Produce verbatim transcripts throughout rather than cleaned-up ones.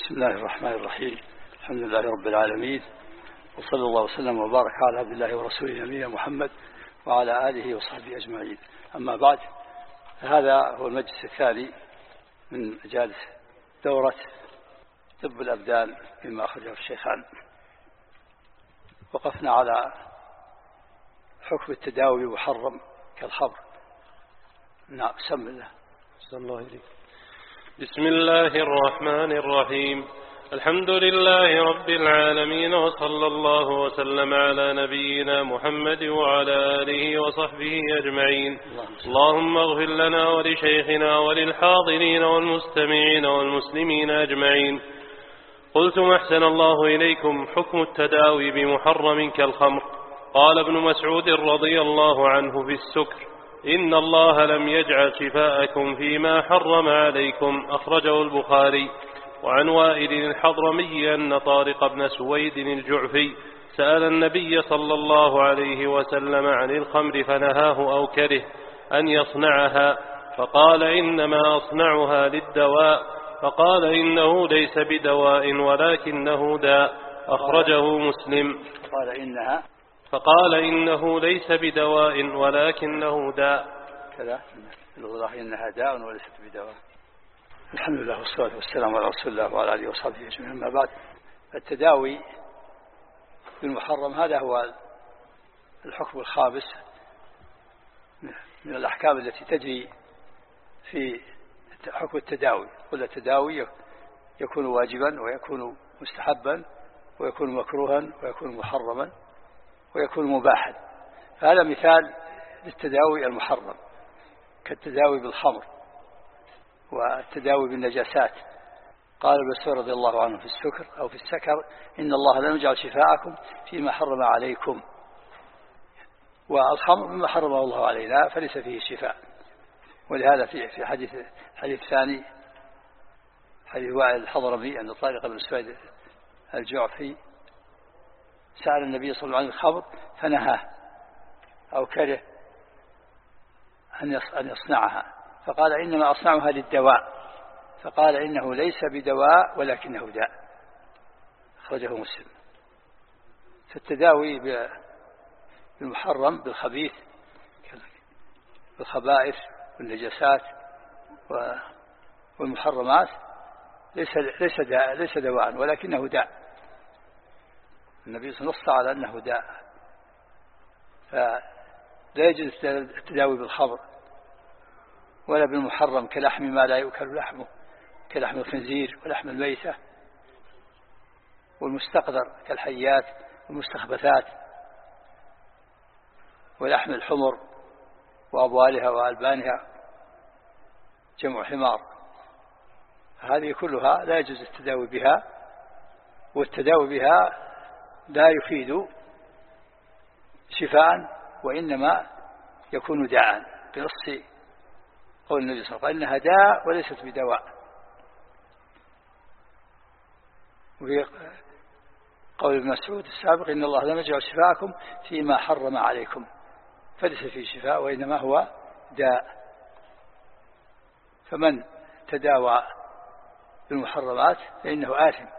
بسم الله الرحمن الرحيم. الحمد لله رب العالمين، وصلى الله وسلم وبارك على عبد الله ورسوله نبينا محمد وعلى آله وصحبه أجمعين. أما بعد، هذا هو المجلس الثاني من مجالس دورة طب الأبدان مما أخرجه الشيخان. وقفنا على حكم التداوي محرم كالخمر. نعم، سم الله. بسم الله إليك. بسم الله الرحمن الرحيم. الحمد لله رب العالمين، وصلى الله وسلم على نبينا محمد وعلى آله وصحبه أجمعين. اللهم اغفر لنا ولشيخنا وللحاضرين والمستمعين والمسلمين أجمعين. قلتم أحسن الله إليكم حكم التداوي بمحرم كالخمر. قال ابن مسعود رضي الله عنه في السكر: إن الله لم يجعل شفاءكم فيما حرم عليكم. أخرجه البخاري. وعن وائل الحضرمي أن طارق بن سويد الجعفي سأل النبي صلى الله عليه وسلم عن الخمر فنهاه أو كره أن يصنعها، فقال: إنما أصنعها للدواء. فقال: إنه ليس بدواء ولكنه داء. أخرجه مسلم. قال إنها فقال: إنه ليس بدواء ولكنه داء. كذا الوضح إنها داء وليست بدواء. الحمد لله والصلاة والسلام على رسول الله وعلى آله وصحبه أجمعين. أما بعد، التداوي بالمحرم هذا هو الحكم الخامس من الأحكام التي تجري في حكم التداوي. قل التداوي يكون واجبا ويكون مستحبا ويكون مكروها ويكون محرما ويكون مباحا. فهذا مثال للتداوي المحرم، كالتداوي بالخمر والتداوي بالنجاسات. قال ابن مسعود رضي الله عنه في السكر أو في السكر: إن الله لم يجعل شفاءكم فيما حرم عليكم. والخمر مما حرمه الله علينا فليس فيه شفاء. ولهذا في في حديث حديث ثاني، حديث وائل الحضرمي أن طارق بن سويد الجعفي سأل النبي صلى الله عليه وسلم عن الخمر فنهاه أو كره أن يصنعها، فقال: إنما أصنعها للدواء. فقال: إنه ليس بدواء ولكنه داء. أخرجه مسلم. فالتداوي بالمحرم بالخبيث بالخبائث والنجاسات والمحرمات ليس ليس داء ليس دواء ولكنه داء. النبي صلى الله عليه وسلم نص على أنه داء، فلا يجوز التداوي بالخمر ولا بالمحرم كلحم ما لا يؤكل لحمه، كلحم الخنزير ولحم الميتة والمستقذر كالحيات والمستخبثات ولحم الحمر وأبوالها وألبانها جمع حمار. هذه كلها لا يجوز التداوي بها، والتداوي بها لا يفيد شفاء وإنما يكون داء، بنص قول النبي صلى الله عليه وسلم: إنها داء وليست بدواء. وفي قول ابن مسعود السابق: إن الله لم يجعل شفاءكم فيما حرم عليكم، فليس فيه شفاء وإنما هو داء. فمن تداوى بالمحرمات فإنه آثم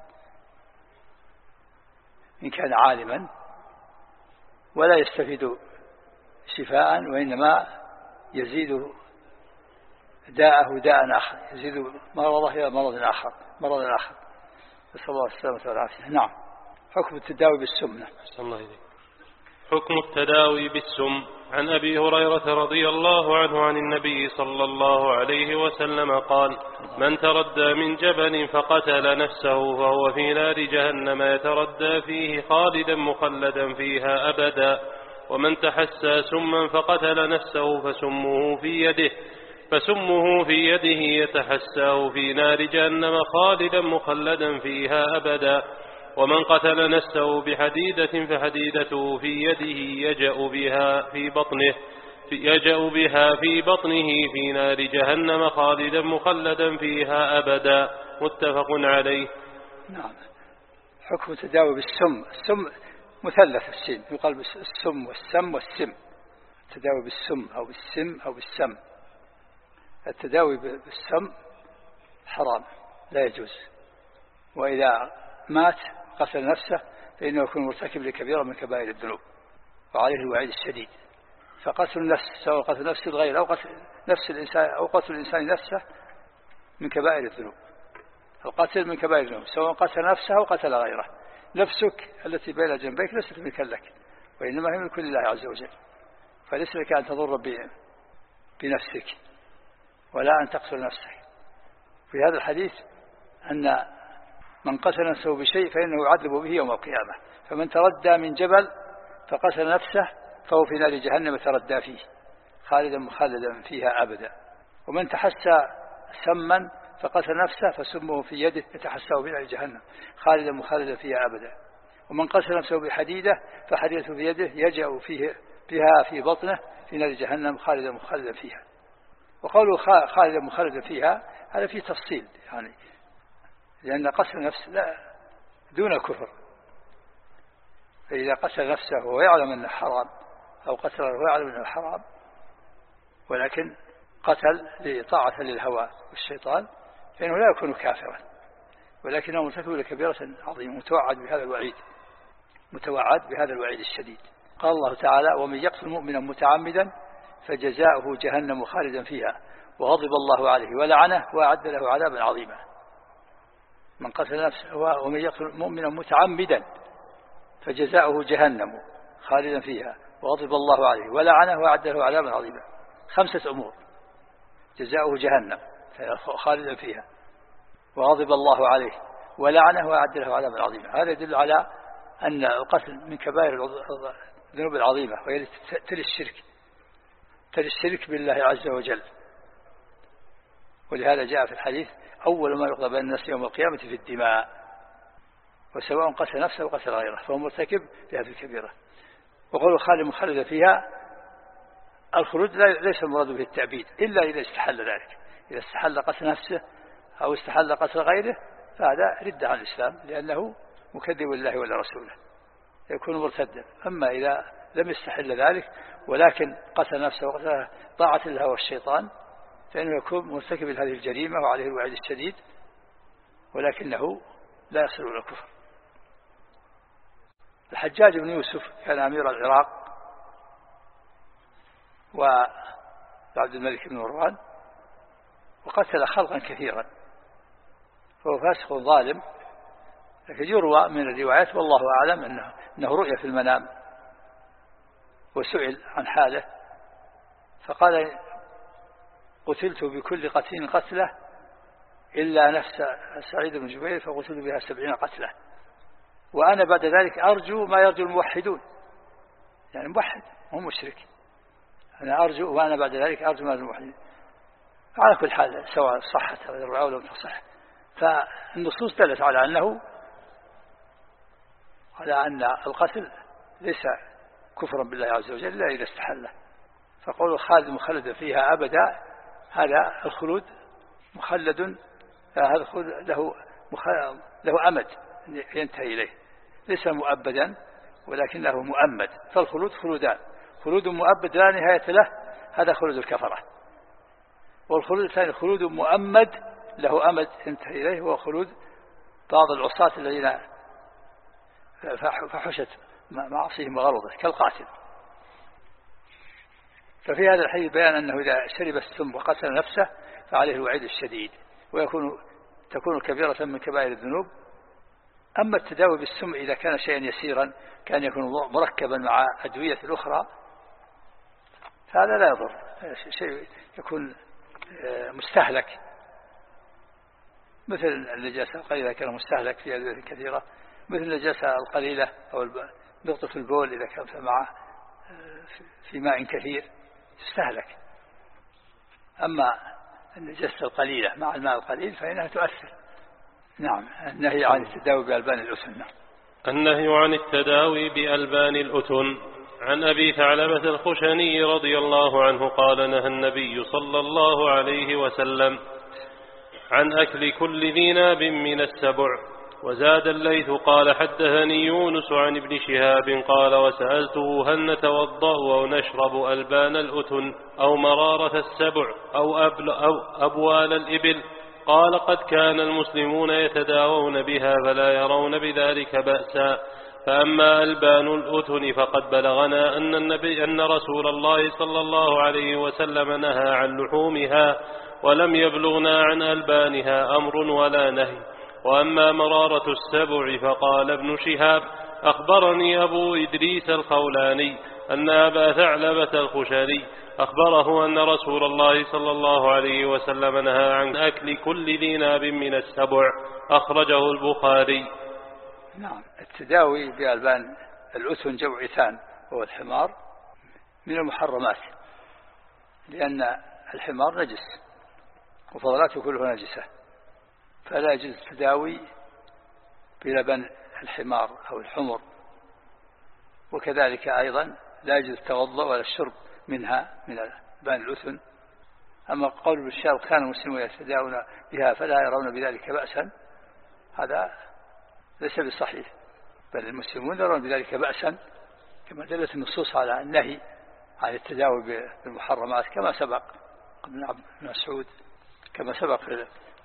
إن كان عالما، ولا يستفيد شفاء وإنما يزيد داءه داء آخر، يزيد مرضه إلى مرض آخر مرض آخر نسأل الله السلامة والعافية. نعم. حكم التداوي بالسم. الله إليك. حكم التداوي بالسم. عن أبي هريرة رضي الله عنه عن النبي صلى الله عليه وسلم قال: من تردى من جبل فقتل نفسه فهو في نار جهنم يتردى فيه خالدا مخلدا فيها أبدا. ومن تحسى سما فقتل نفسه فسمه في يده فسمه في يده يتحساه في نار جهنم خالدا مخلدا فيها أبدا. ومن قتل نفسه بحديدة فحديدته في يده يجأ بها في بطنه يجأ بها في بطنه في نار جهنم خالدا مخلدا فيها أبدا. متفق عليه. نعم. حكم التداوي بالسم. السم مثلث السين، يقال السم والسم والسم. التداوي بالسم أو بالسم أو بالسم. التداوي بالسم حرام، لا يجوز. وإذا مات قتل نفسه فإنه يكون مرتكب لكبيرة من كبائر الذنوب وعليه الوعيد الشديد. فقتل النفس سواء قتل نفس الغير أو قتل نفس الإنسان أو قتل الإنسان نفسه من كبائر الذنوب. القتل من كبائر الذنوب سواء قتل نفسه أو قتل غيره. نفسك التي بين جنبيك ليست ملكا لك وإنما هي ملك لله عز وجل، فليس لك أن تضر بنفسك ولا أن تقتل نفسك. في هذا الحديث أن من قتل نفسه بشيء فإنه يعذب به يوم القيامة. فمن تردى من جبل فقتل نفسه فهو في نار جهنم تردى فيه خالدا مخلدا فيها أبدا. ومن تحسى سما فقتل نفسه فسمه في يده يتحساه في نار جهنم خالدا مخلدا فيها أبدا. ومن قتل نفسه بحديدة فحديدته في يده يجأ فيه بها في بطنه في نار جهنم خالدا مخلدا فيها. وقوله خالدا مخلدا فيها هذا فيه تفصيل، يعني لأن قتل النفس لا دون كفر. فإذا قتل نفسه وهو يعلم أنه حرام أو قتل وهو يعلم أنه حرام ولكن قتل لطاعة للهوى والشيطان فإنه لا يكون كافرا، ولكنه مرتكب لكبيرة عظيمة متوعد بهذا الوعيد متوعد بهذا الوعيد الشديد. قال الله تعالى: ومن يقتل مؤمنا متعمدا فجزاؤه جهنم خالدا فيها وغضب الله عليه ولعنه وأعد له عذابا عظيما. من قتل نفسه ومن يقتل مؤمنا متعمدا فجزاؤه جهنم خالدا فيها وغضب الله عليه ولعنه وأعد له عذابا عظيما. خمسة أمور: جزاؤه جهنم خالدا فيها وغضب الله عليه ولعنه وأعد له عذابا عظيما. هذا يدل على أن القتل من كبائر الذنوب العظيمة وهي تلي الشرك تلي الشرك بالله عز وجل. ولهذا جاء في الحديث: أول ما يقضى بين الناس يوم القيامة في الدماء، وسواء قتل نفسه أو قتل غيره فهو مرتكب بهذه الكبيرة. وقول خالد مخلد فيها الخلود ليس المراد به التعبيد إلا إذا استحل ذلك. إذا استحل قتل نفسه أو استحل قتل غيره فهذا رد عن الإسلام لأنه مكذب لله ولا رسوله يكون مرتدا. أما إذا لم يستحل ذلك ولكن قتل نفسه وقتل طاعة الله والشيطان فإنه يكون مرتكب هذه الجريمة وعليه الوعيد الشديد ولكنه لا يصل إلى الكفر. الحجاج بن يوسف كان أمير العراق وعبد الملك بن مروان وقتل خلقا كثيرا فهو فاسق ظالم، لكن يروى من الروايات والله أعلم أنه, أنه رؤيا في المنام وسئل عن حاله فقال: قتلت بكل قتيل قتله إلا نفس سعيد بن جبير فقتلت بها سبعين قتله وأنا بعد ذلك أرجو ما يرجو الموحدون. يعني موحد هو مشرك، أنا أرجو وأنا بعد ذلك أرجو ما يرجو الموحدين. على كل حال سواء صحت أو لم تصح فالنصوص دلت على أنه على أن القتل ليس كفرا بالله عز وجل إلا إذا استحله. فقول خالد مخلد فيها أبدا هذا الخلود مخلد، هذا الخلود له له أمد ينتهي إليه، ليس مؤبدا ولكنه مؤمد. فالخلود خلودان: خلود مؤبد لا نهاية له هذا خلود الكفرة، والخلود الثاني خلود مؤمد له أمد ينتهي إليه هو خلود بعض العصاة الذين فحشت معصيهم وغلظه كالقاتل. ففي هذا الحديث بيان أنه إذا شرب السم وقتل نفسه فعليه الوعيد الشديد ويكون تكون كبيرة من كبائر الذنوب. أما التداوي بالسم إذا كان شيئا يسيرا كان يكون مركبا مع أدوية الأخرى فهذا لا يضر، شيء يكون مستهلك مثل النجاسة القليلة كان مستهلك في أدوية كثيرة، مثل النجاسة القليلة أو نقطة البول إذا كان مع في ماء كثير تستهلك. أما النجاسة القليلة مع الماء القليل فإنها تؤثر. نعم. النهي عن التداوي بألبان الأتن. النهي عن التداوي بألبان الأتن. عن أبي ثعلبة الخشني رضي الله عنه قال: نهى النبي صلى الله عليه وسلم عن أكل كل ذي ناب من السبع. وزاد الليث قال: حدثني يونس عن ابن شهاب قال: وسألته هل نتوضأ أو نشرب ألبان الأتن أو مرارة السبع أو, أو أبوال الإبل؟ قال قد كان المسلمون يتداوون بها فلا يرون بذلك بأسا. فأما ألبان الأتن فقد بلغنا أن, النبي أن رسول الله صلى الله عليه وسلم نهى عن لحومها، ولم يبلغنا عن ألبانها أمر ولا نهي. وأما مرارة السبع فقال ابن شهاب أخبرني أبو إدريس الخولاني أن أبا ثعلبة الخشني أخبره أن رسول الله صلى الله عليه وسلم نهى عن أكل كل ذي ناب من السبع، أخرجه البخاري. نعم. التداوي بألبان الأتن جمع إتان وهو الحمار من المحرمات، لأن الحمار نجس وفضلاته كلها نجسة، فلا يجوز التداوي بلبن الحمار أو الحمر. وكذلك أيضا لا يجوز التوضؤ ولا الشرب منها من ألبان الأتن. أما قول بالشاب كان المسلمون يتداوون بها فلا يرون بذلك بأسا، هذا ليس بصحيح، بل المسلمون يرون بذلك بأسا، كما دلت النصوص على النهي عن التداوي بالمحرمات كما سبق ابن مسعود، كما سبق في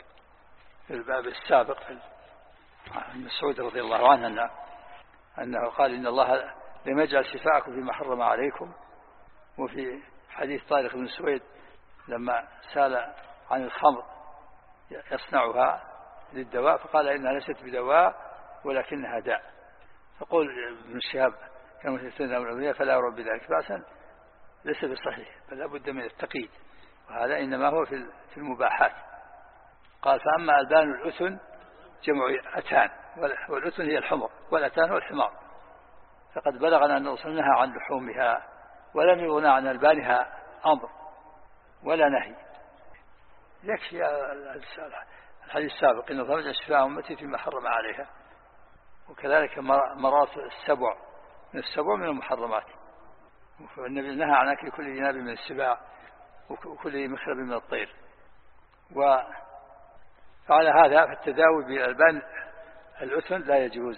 الباب السابق عن مسعود رضي الله عنه أنه, أنه قال إن الله لم يجعل شفاءكم فيما حرم عليكم. وفي حديث طارق بن سويد لما سأل عن الخمر يصنعها للدواء فقال إنها ليست بدواء ولكنها داء. فقول ابن شهاب كما يستثنى من الأولياء فلا يرى بذلك بأسا ليس بصحيح، بل لابد من التقييد، وهذا إنما هو في المباحات. قال فأما ألبان الأتن جمع أتان، والأتن هي الحمر والأتان هو الحمار، فقد بلغنا أن الرسول نهى عن لحومها ولم يغنى عن ألبانها أمر ولا نهي. يكفي الحديث السابق إن الله يجعل شفاء أمتي فيما حرم عليها. وكذلك مرات السبع من السبع من المحرمات، والنبي نهى عن أكل كل جناب من السباع وكل مخرب من الطير. وفعلى هذا فالتداوي بالألبان الأتن لا يجوز.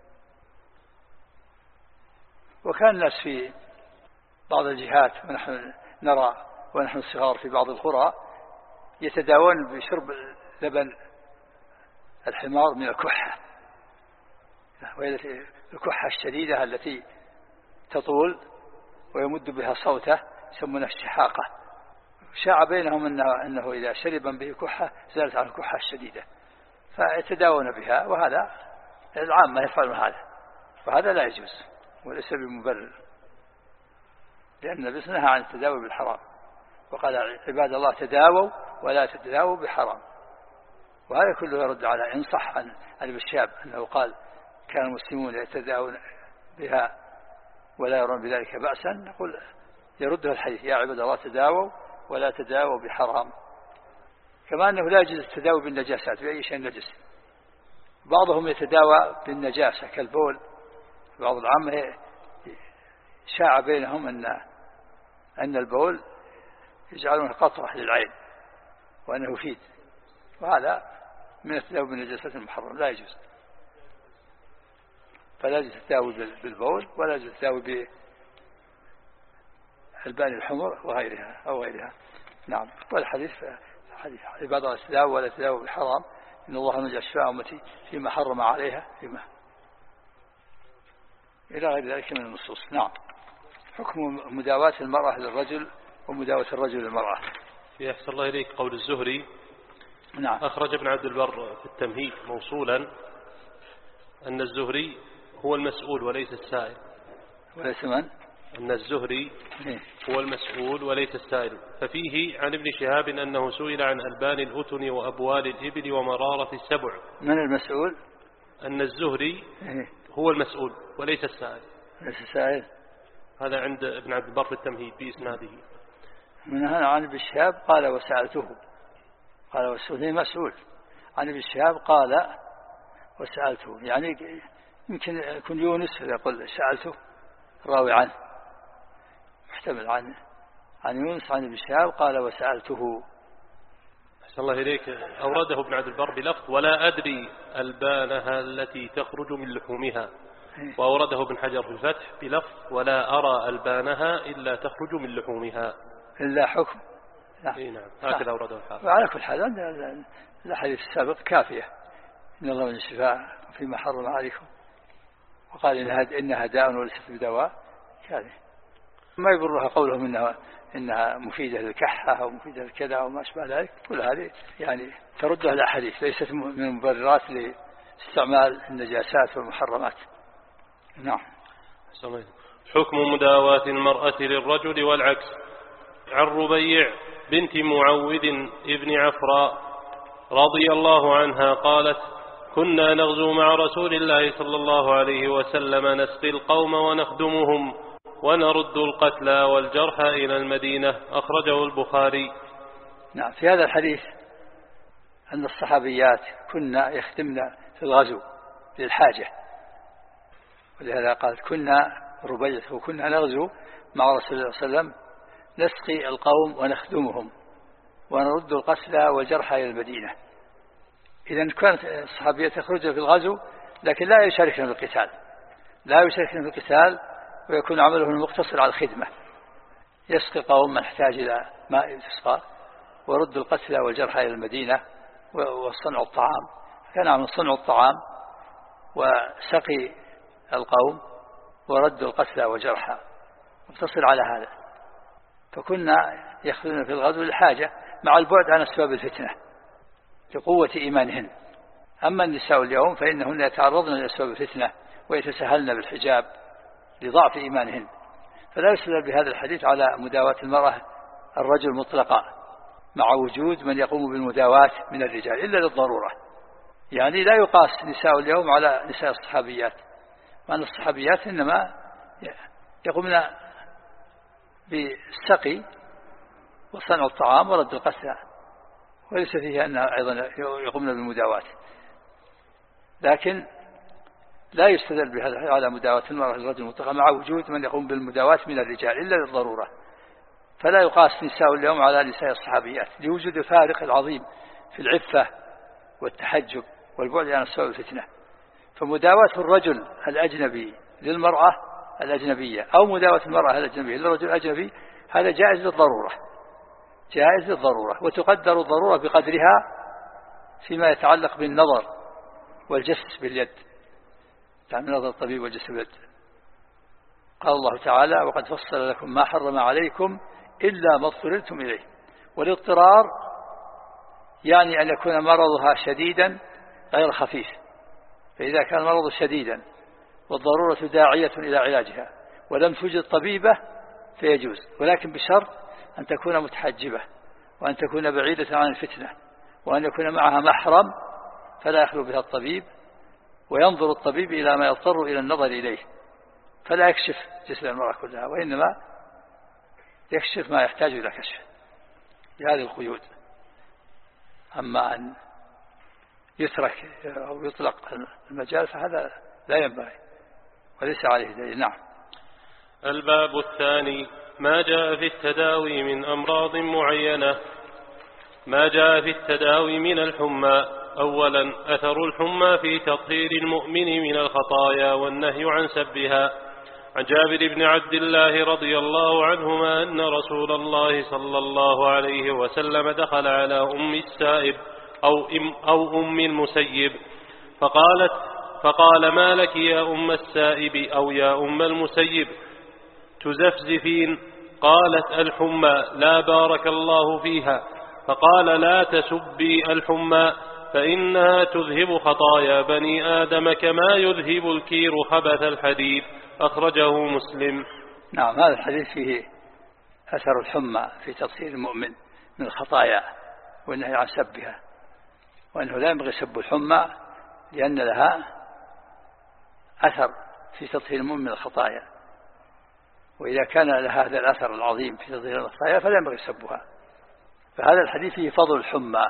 وكان الناس في بعض الجهات ونحن نرى ونحن الصغار في بعض القرى يتداوون بشرب لبن الحمار من الكحة، وهي الكحة الشديدة التي تطول ويمد بها صوته يسمونها الشحاقة. شاع بينهم أنه, أنه إذا شربا به كحة زالت عن الكحة الشديدة فيتداوون بها، وهذا العامة يفعلون هذا، وهذا لا يجوز وليس بمبرر، لأن النبي نهى عن التداوي بالحرام وقال عباد الله تداووا ولا تتداووا بحرام. وهذا كله يرد على إن صح عن ابن شهاب أنه قال كان المسلمون يتداوون بها ولا يرون بذلك بأسا، نقول يرده الحديث يا عباد الله تداووا ولا تداووا بحرام. كما أنه لا يجوز التداوي بالنجاسات بأي شيء نجس. بعضهم يتداوى بالنجاسة كالبول، بعض العامة شاع بينهم أن أن البول يجعلونه قطرة للعين وأنه فيد، وهذا من التداوي بالنجاسات المحرم لا يجوز. فلا يجوز التداوي بالبول ولا يجوز التداوي بالبان الحمر وغيرها أو غيرها. نعم. والحديث حديث عباد الله تداوي ولا تداوي بالحرام إن الله نجعل شفاء أمتي فيما حرم عليها فيما إلى غير ذلك من النصوص. نعم. حكم مداواة المرأة للرجل ومداواة الرجل للمرأة. في أحسن الله إليك قول الزهري. نعم. أخرج ابن عبد البر في التمهيد موصولا أن الزهري هو المسؤول وليس السائل. وليس من؟ أن الزهري هو المسؤول وليس السائل. ففيه عن ابن شهاب أنه سئل عن ألبان الأتن وأبوال الإبل ومرارة السبع. من المسؤول؟ أن الزهري هو المسؤول وليس السائل. ليس السائل. هذا عند ابن عبد البر في التمهيد بإسناده. من هنا عن ابن شهاب قال وسألته، قال وسألته مسؤول. عن ابن شهاب قال وسألته، يعني يمكن يكون يونس يقول سألته راوي عنه، محتمل عنه عن يونس عن ابن شهاب قال وسألته. أحسن الله إليك. أورده ابن عبد البر بلفظ ولا أدري ألبانها التي تخرج من لحومها، وأورده ابن حجر في الفتح بلفظ ولا أرى ألبانها إلا تخرج من لحومها. إلا حكم نعم. إيه نعم. هكذا أورده الحافظ. وعلى كل حال الحديث السابق كافية، إن الله من الشفاء فيما حرم عليكم، وقال إنها داء وليست بدواء، كافية. ما يبرها قولهم إنها إنها مفيدة للكحة أو مفيدة للكذا أو ما أشبه ذلك، كل هذه يعني تردها الأحاديث، ليست من المبررات لاستعمال النجاسات والمحرمات. نعم. حكم مداواة المرأة للرجل والعكس. عن ربيع بنت معوذ ابن عفراء رضي الله عنها قالت: كنا نغزو مع رسول الله صلى الله عليه وسلم نسقي القوم ونخدمهم ونرد القتلى والجرحى إلى المدينة. أخرجه البخاري. نعم. في هذا الحديث أن الصحابيات كنا يخدمن في الغزو للحاجة، ولهذا قال كنا ربيع وكنا نغزو مع رسول الله صلى الله عليه وسلم نسقي القوم ونخدمهم ونرد القتلى والجرحى إلى المدينة. إذن كانت الصحابيات يخرجن في الغزو لكن لا يشاركن في القتال، لا يشاركن في القتال، ويكون عمله المقتصر على الخدمة، يسقي القوم من احتاج إلى ماء تسقى، ورد القتلى والجرحى إلى المدينة، وصنع الطعام. كان عمل صنع الطعام وسقي القوم ورد القتلى والجرحى، مقتصر على هذا. فكنا يخرجن في الغزو للحاجة مع البعد عن أسباب الفتنة لقوة إيمانهن. أما النساء اليوم فإنهن يتعرضن لأسباب الفتنة ويتسهلن بالحجاب لضعف إيمانهن، فلا يستدل بهذا الحديث على مداواة المرأة الرجل مطلقا مع وجود من يقوم بالمداواة من الرجال إلا للضرورة. يعني لا يقاس نساء اليوم على نساء الصحابيات، وأن الصحابيات إنما يقومن بالسقي وصنع الطعام ورد القتلى، وليس فيه أنها أيضا يقومن بالمداواة. لكن لا يستدل بهذا على مداواة المرأة الرجل مطلقا مع وجود من يقوم بالمداواة من الرجال إلا للضرورة. فلا يقاس نساء اليوم على نساء الصحابيات لوجود الفارق العظيم في العفة والتحجب والبعد عن أسباب الفتنة. فمداواة الرجل الأجنبي للمرأة الأجنبية أو مداواة المرأة الأجنبية للرجل الأجنبي هذا جائز للضرورة، جائز للضرورة، وتقدر الضرورة بقدرها فيما يتعلق بالنظر والجس باليد، تعمل نظر الطبيب والجس باليد. قال الله تعالى: وقد فصل لكم ما حرم عليكم إلا ما اضطررتم إليه. والاضطرار يعني أن يكون مرضها شديدا غير خفيف، فإذا كان مرض شديدا والضرورة داعية إلى علاجها ولم توجد طبيبة فيجوز، ولكن بشرط أن تكون متحجبة وأن تكون بعيدة عن الفتنة وأن يكون معها محرم فلا يخلو بها الطبيب، وينظر الطبيب إلى ما يضطر إلى النظر إليه، فلا يكشف جسم المرأة كلها، وإنما يكشف ما يحتاج إلى كشف لهذه القيود. أما أن يترك أو يطلق المجال فهذا لا ينبغي وليس عليه دليل. نعم. الباب الثاني: ما جاء في التداوي من أمراض معينة. ما جاء في التداوي من الحمى. أولا، أثر الحمى في تطهير المؤمن من الخطايا والنهي عن سبها. عن جابر بن عبد الله رضي الله عنهما أن رسول الله صلى الله عليه وسلم دخل على أم السائب أو أم, أو أم المسيب فقالت فقال: ما لك يا أم السائب أو يا أم المسيب تزفزفين؟ قالت: الحمى. لا بارك الله فيها. فقال: لا تسبي الحمى فإنها تذهب خطايا بني آدم كما يذهب الكير خبث الحديد. أخرجه مسلم. نعم. هذا الحديث فيه أثر الحمى في تطهير المؤمن من الخطايا والنهي عن سبها، وأنه لا ينبغي سب الحمى لأن لها أثر في تطهير المؤمن من الخطايا، وإذا كان لها هذا الأثر العظيم في تطهير الخطايا فلا ينبغي سبها. فهذا الحديث فيه فضل الحمى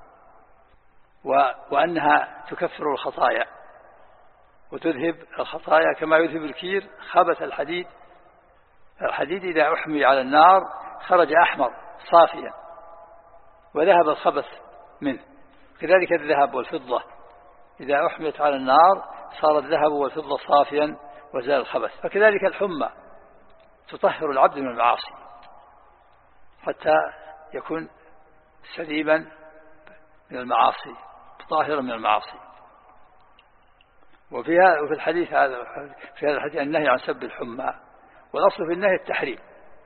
وأنها تكفر الخطايا وتذهب الخطايا كما يذهب الكير خبث الحديد. الحديد إذا أحمي على النار خرج أحمر صافيا وذهب الخبث منه، كذلك الذهب والفضة إذا أحميت على النار صار الذهب والفضة صافيا وزال الخبث. فكذلك الحمى تطهر العبد من المعاصي حتى يكون سليما من المعاصي طاهرا من المعاصي. وفيها وفي الحديث هذا في هذا الحديث النهي عن سب الحمى، والأصل في النهي التحريم،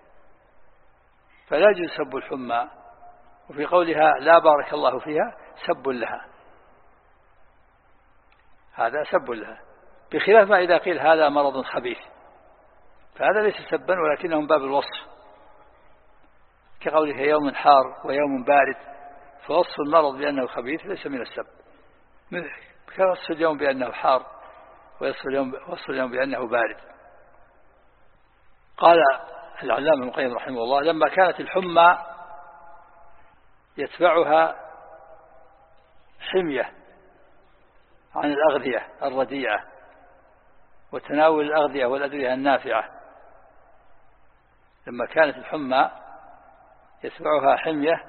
فلا يجوز سب الحمى. وفي قولها لا بارك الله فيها سب لها، هذا سب لها، بخلاف ما إذا قيل هذا مرض خبيث، فهذا ليس سبا ولكنه من باب الوصف، كقوله يوم حار ويوم بارد، فوصف المرض بأنه خبيث ليس من السب، كوصف اليوم بأنه حار ووصف اليوم, وصف اليوم بأنه بارد. قال العلامة ابن القيم رحمه الله لما كانت الحمى يتبعها حمية عن الأغذية الرديئة وتناول الأغذية والأدوية النافعة، لما كانت الحمى يتبعها حمية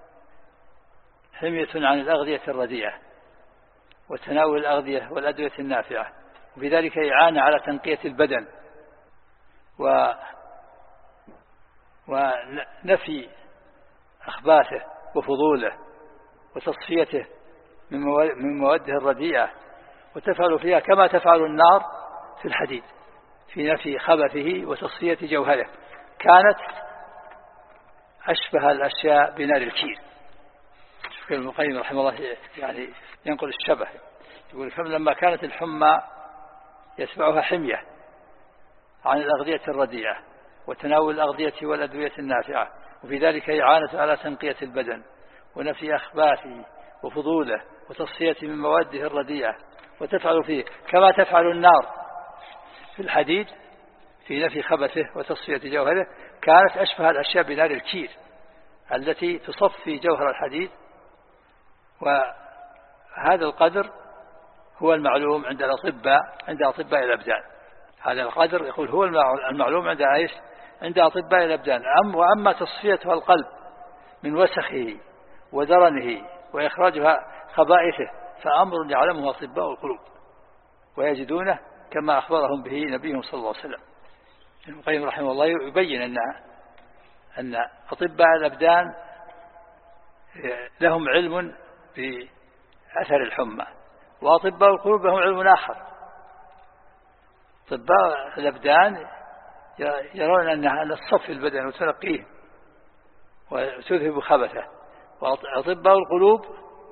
حمية عن الأغذية الرديئة وتناول الأغذية والأدوية النافعة، وفي ذلك إعانة على تنقية البدن و ونفي أخباثه وفضوله وتصفيته من مواده الرديئة، وتفعل فيها كما تفعل النار في الحديد في نفي خبثه وتصفية جوهره، كانت أشبه الأشياء بنار الكير. شوف ابن القيم رحمه الله يعني ينقل الشبه، يقول لما كانت الحمى يتبعها حمية عن الأغذية الرديئة وتناول الأغذية والأدوية النافعة، وفي ذلك إعانة على تنقية البدن ونفي أخباثه وفضوله وتصفية من مواده الرديئة، وتفعل فيه كما تفعل النار في الحديد في نفي خبثه وتصفية جوهره، كانت أشبه الأشياء بنار الكير التي تصفي جوهر الحديد. وهذا القدر هو المعلوم عند الأطباء عند أطباء الأبدان، هذا القدر يقول هو المعلوم عند عيش عند أطباء الأبدان. أم وأما تصفيتها القلب من وسخه ودرنه وإخراجها خبائثه فأمر يعلمه أطباء القلوب ويجدونه كما أخبرهم به نبيهم صلى الله عليه وسلم. ابن القيم رحمه الله يبين أن أن أطباء الأبدان لهم علم بأثر الحمى، وأطباء القلوب لهم علم آخر. أطباء الأبدان يرون أنها تصفي البدن وتنقيه وتذهب خبثه، وأطباء القلوب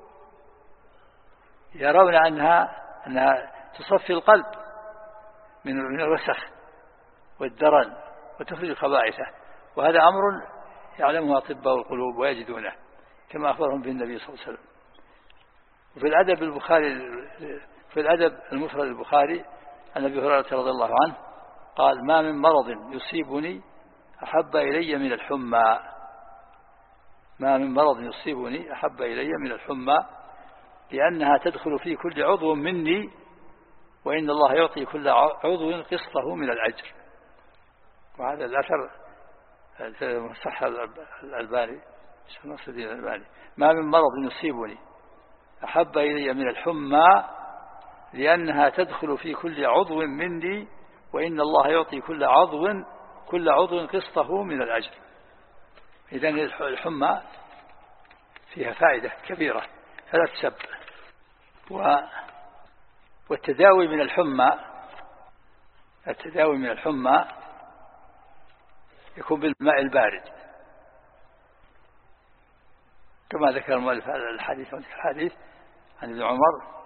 يرون أنها أنها تصفي القلب من الوسخ والدرن وتخرج خبائثه، وهذا أمر يعلمه أطباء القلوب ويجدونه كما أخبرهم به النبي صلى الله عليه وسلم. وفي الأدب البخاري في الأدب المفرد البخاري عن أبي هريرة رضي الله عنه قال ما من مرض يصيبني أحب إلي من الحمى ما من مرض يصيبني أحب إلي من الحمى لأنها تدخل في كل عضو مني وإن الله يعطي كل عضو قسطه من الأجر. وهذا الأثر صح الألباني نصر الدين الألباني ما من مرض يصيبني أحب إلي من الحمى لأنها تدخل في كل عضو مني وإن الله يعطي كل عضو كل عضو قسطه من الأجر. إذن الحمى فيها فائدة كبيرة فلا تسب. والتداوي من الحمى التداوي من الحمى يكون بالماء البارد كما ذكر المؤلف الحديث الحديث عن ابن عمر.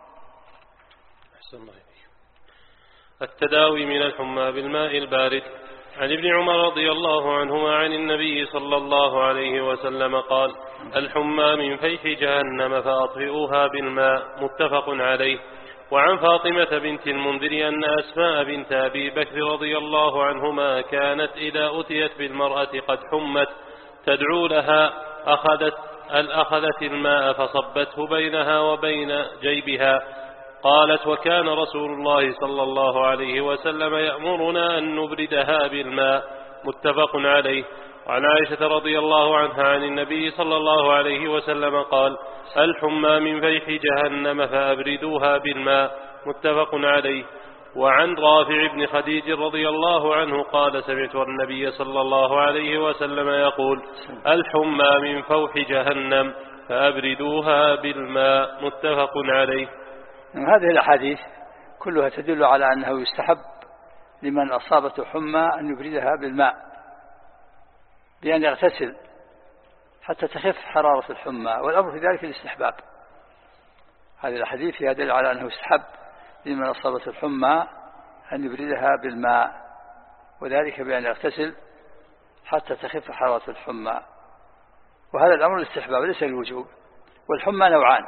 التداوي من الحمى بالماء البارد. عن ابن عمر رضي الله عنهما عن النبي صلى الله عليه وسلم قال الحمى من فيح جهنم فأطفئوها بالماء متفق عليه. وعن فاطمة بنت المنذر أن أسماء بنت أبي بكر رضي الله عنهما كانت إذا أتيت بالمرأة قد حمت تدعو لها أخذت أخذت الماء فصبته بينها وبين جيبها. قالت وكان رسول الله صلى الله عليه وسلم يأمرنا أن نبردها بالماء متفق عليه. وعن عائشة رضي الله عنها عن النبي صلى الله عليه وسلم قال الحمى من فيح جهنم فأبردوها بالماء متفق عليه. وعن رافع بن خديج رضي الله عنه قال سمعت النبي صلى الله عليه وسلم يقول الحمى من فوح جهنم فأبردوها بالماء متفق عليه. هذه الأحاديث كلها تدل على أنه يستحب لمن أصابته حمى أن يبردها بالماء بأن يغتسل حتى تخف حرارة الحمى، والأمر في ذلك الاستحباب. هذه الحديث فيها دليل على أنه يستحب لمن أصابته الحمى أن يبردها بالماء، وذلك بأن يغتسل حتى تخف حرارة الحمى، وهذا الأمر الاستحباب ليس الوجوب. والحمى نوعان: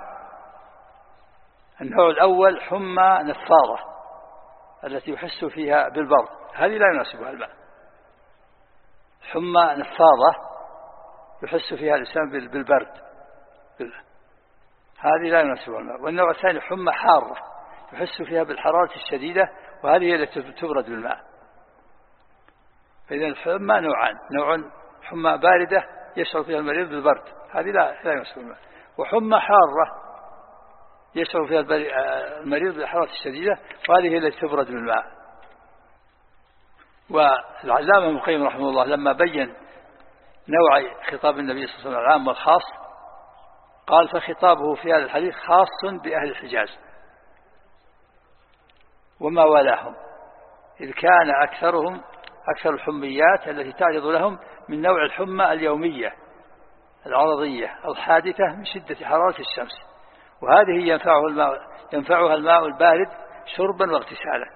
النوع الأول حمى نفاضة التي يحس فيها بالبرد، هذه لا يناسبها الماء. حمى نفاضة يحس فيها الإنسان بالبرد، هذه لا يناسبها الماء. والنوع الثاني حمى حارة يحس فيها بالحرارة الشديدة، وهذه هي التي تبرد بالماء. فإذا الحمى نوعان: نوع حمى باردة يشعر فيها المريض بالبرد، هذه لا لا يناسبها الماء. وحمى حارة يشعر فيها المريض بالحرارة الشديدة، وهذه هي التي تبرد بالماء. والعلامة ابن القيم رحمه الله لما بين نوع خطاب النبي صلى الله عليه وسلم العام والخاص قال: فخطابه في هذا الحديث خاص بأهل الحجاز وما والاهم، إذ كان أكثرهم أكثر الحميات التي تعرض لهم من نوع الحمى اليومية العرضية الحادثة من شدة حرارة الشمس، وهذه ينفعه الماء ينفعها الماء البارد شربا واغتسالا.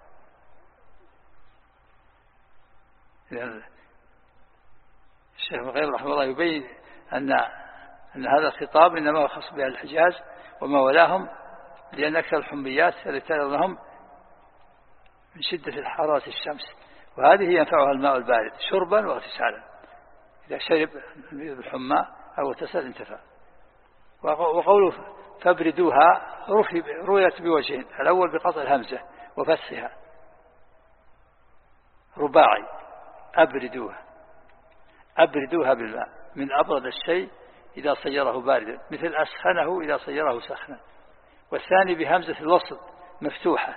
الشيخ ابن القيم رحمه الله يبين أن أن هذا الخطاب إنما هو خاص بأهل الحجاز وما ولاهم، لأن أكثر الحميات التي تعرض لهم من شدة حرارة الشمس، وهذه ينفعها الماء البارد شربا واغتسالا. إذا شرب الحمى أو اغتسل انتفع. وقوله فابردوها رويت بوجهين: الأول بقطع الهمزة وفتحها رباعي، أبردوها أبردوها بالماء، من أبرد الشيء إذا صيره باردا، مثل أسخنه إذا صيره سخنا. والثاني بهمزة الوصل مفتوحة: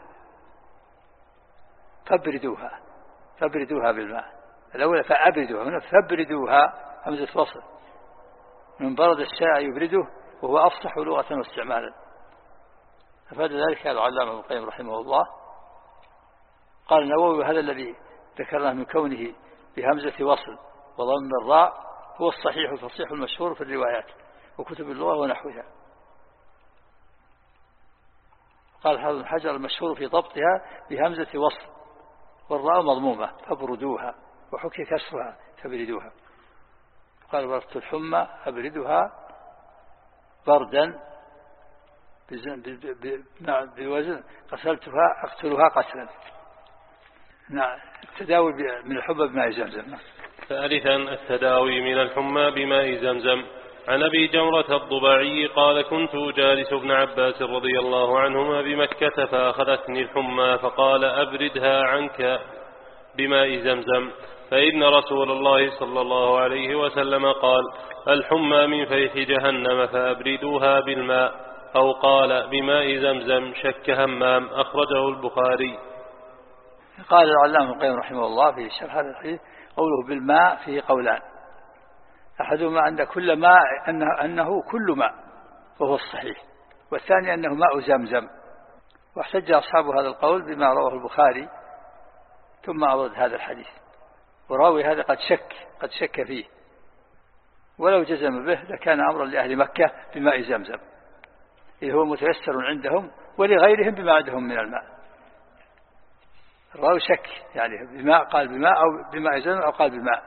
فابردوها فابردوها بالماء. الأول فأبردوها، هنا فابردوها همزة وصل، من برد الشيء يبرده، وهو أفصح لغة واستعمالا. ففاد ذلك العلامة ابن القيم رحمه الله. قال النووي: هذا الذي ذكرناه من كونه بهمزة وصل وضم الراء هو الصحيح الفصيح المشهور في الروايات وكتب اللغة ونحوها. قال حافظ بن حجر: المشهور في ضبطها بهمزة وصل والراء مضمومة فابردوها، وحكي كسرها فبردوها. قال: بردت الحمى أبردها بردا بوزن قتلتها أقتلها قتلا. نعم. التداوي من الحمى بماء زمزم. ثالثا التداوي من الحمى بماء زمزم. عن أبي جمرة الضباعي قال: كنت جالس ابن عباس رضي الله عنهما بمكة فأخذتني الحمى فقال: أبردها عنك بماء زمزم، فإن رسول الله صلى الله عليه وسلم قال: الحمى من فيح جهنم فأبردوها بالماء، أو قال بماء زمزم. شك همام. أخرجه البخاري. قال العلامة ابن القيم رحمه الله في شرح هذا الحديث: قوله بالماء فيه قولان: أحدهما أن كل ماء أنه, أنه كل ماء وهو الصحيح، والثاني أنه ماء زمزم. واحتج أصحاب هذا القول بما رواه البخاري ثم أورد هذا الحديث، وراوي هذا قد شك قد شك فيه، ولو جزم به لكان أمرا لأهل مكة بماء زمزم، إذ هو متيسر عندهم ولغيرهم بما عندهم من الماء. الراوي شك يعني بماء، قال بماء أو بماء زمزم أو قال بماء.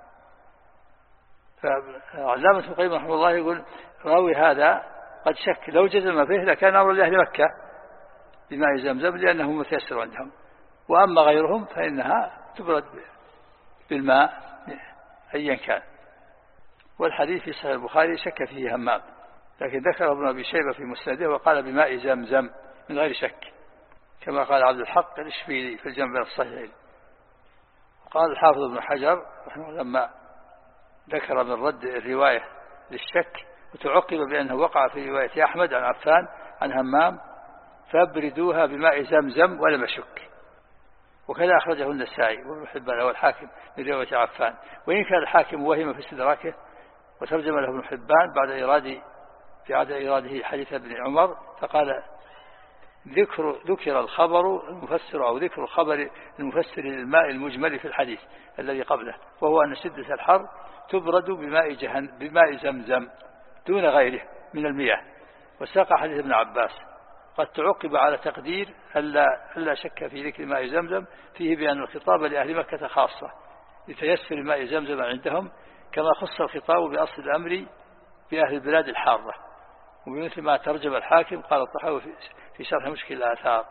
فعلامة ابن القيم رحمه الله يقول: راوي هذا قد شك، لو جزم به لكان أمرا لأهل مكة بماء زمزم لأنه متيسر عندهم، وأما غيرهم فإنها تبرد بالماء أيا كان. والحديث في صحيح البخاري شك فيه همام، لكن ذكر ابن أبي شيبة في مسنده وقال بماء زمزم من غير شك، كما قال عبد الحق الإشبيلي في الجمع بين الصحيحين. قال الحافظ ابن حجر رحمه الله لما ذكر من رد الرواية للشك وتعقب بأنه وقع في رواية أحمد عن عفان عن همام: فابردوها بماء زمزم ولم يشك. وكذا أخرجه النسائي وابن حبان والحاكم من رواية عفان. وإن كان الحاكم وهم في استدراكه وترجم له ابن حبان بعد إيراد في عاد إيراده حديث ابن عمر فقال ذكر ذكر الخبر المفسر أو ذكر الخبر المفسر للماء المجمل في الحديث الذي قبله، وهو أن شدة الحر تبرد بماء جهنم بماء زمزم دون غيره من المياه. وساق حديث ابن عباس قد تعقب على تقدير ألا, ألا شك في ذكر ماء زمزم فيه بأن الخطاب لأهل مكة خاصة لتيسر ماء زمزم عندهم، كما خص الخطاب بأصل الأمر بأهل البلاد الحارة. ومثل ما ترجم الحاكم قال الطحاوي في شرح مشكل الآثار،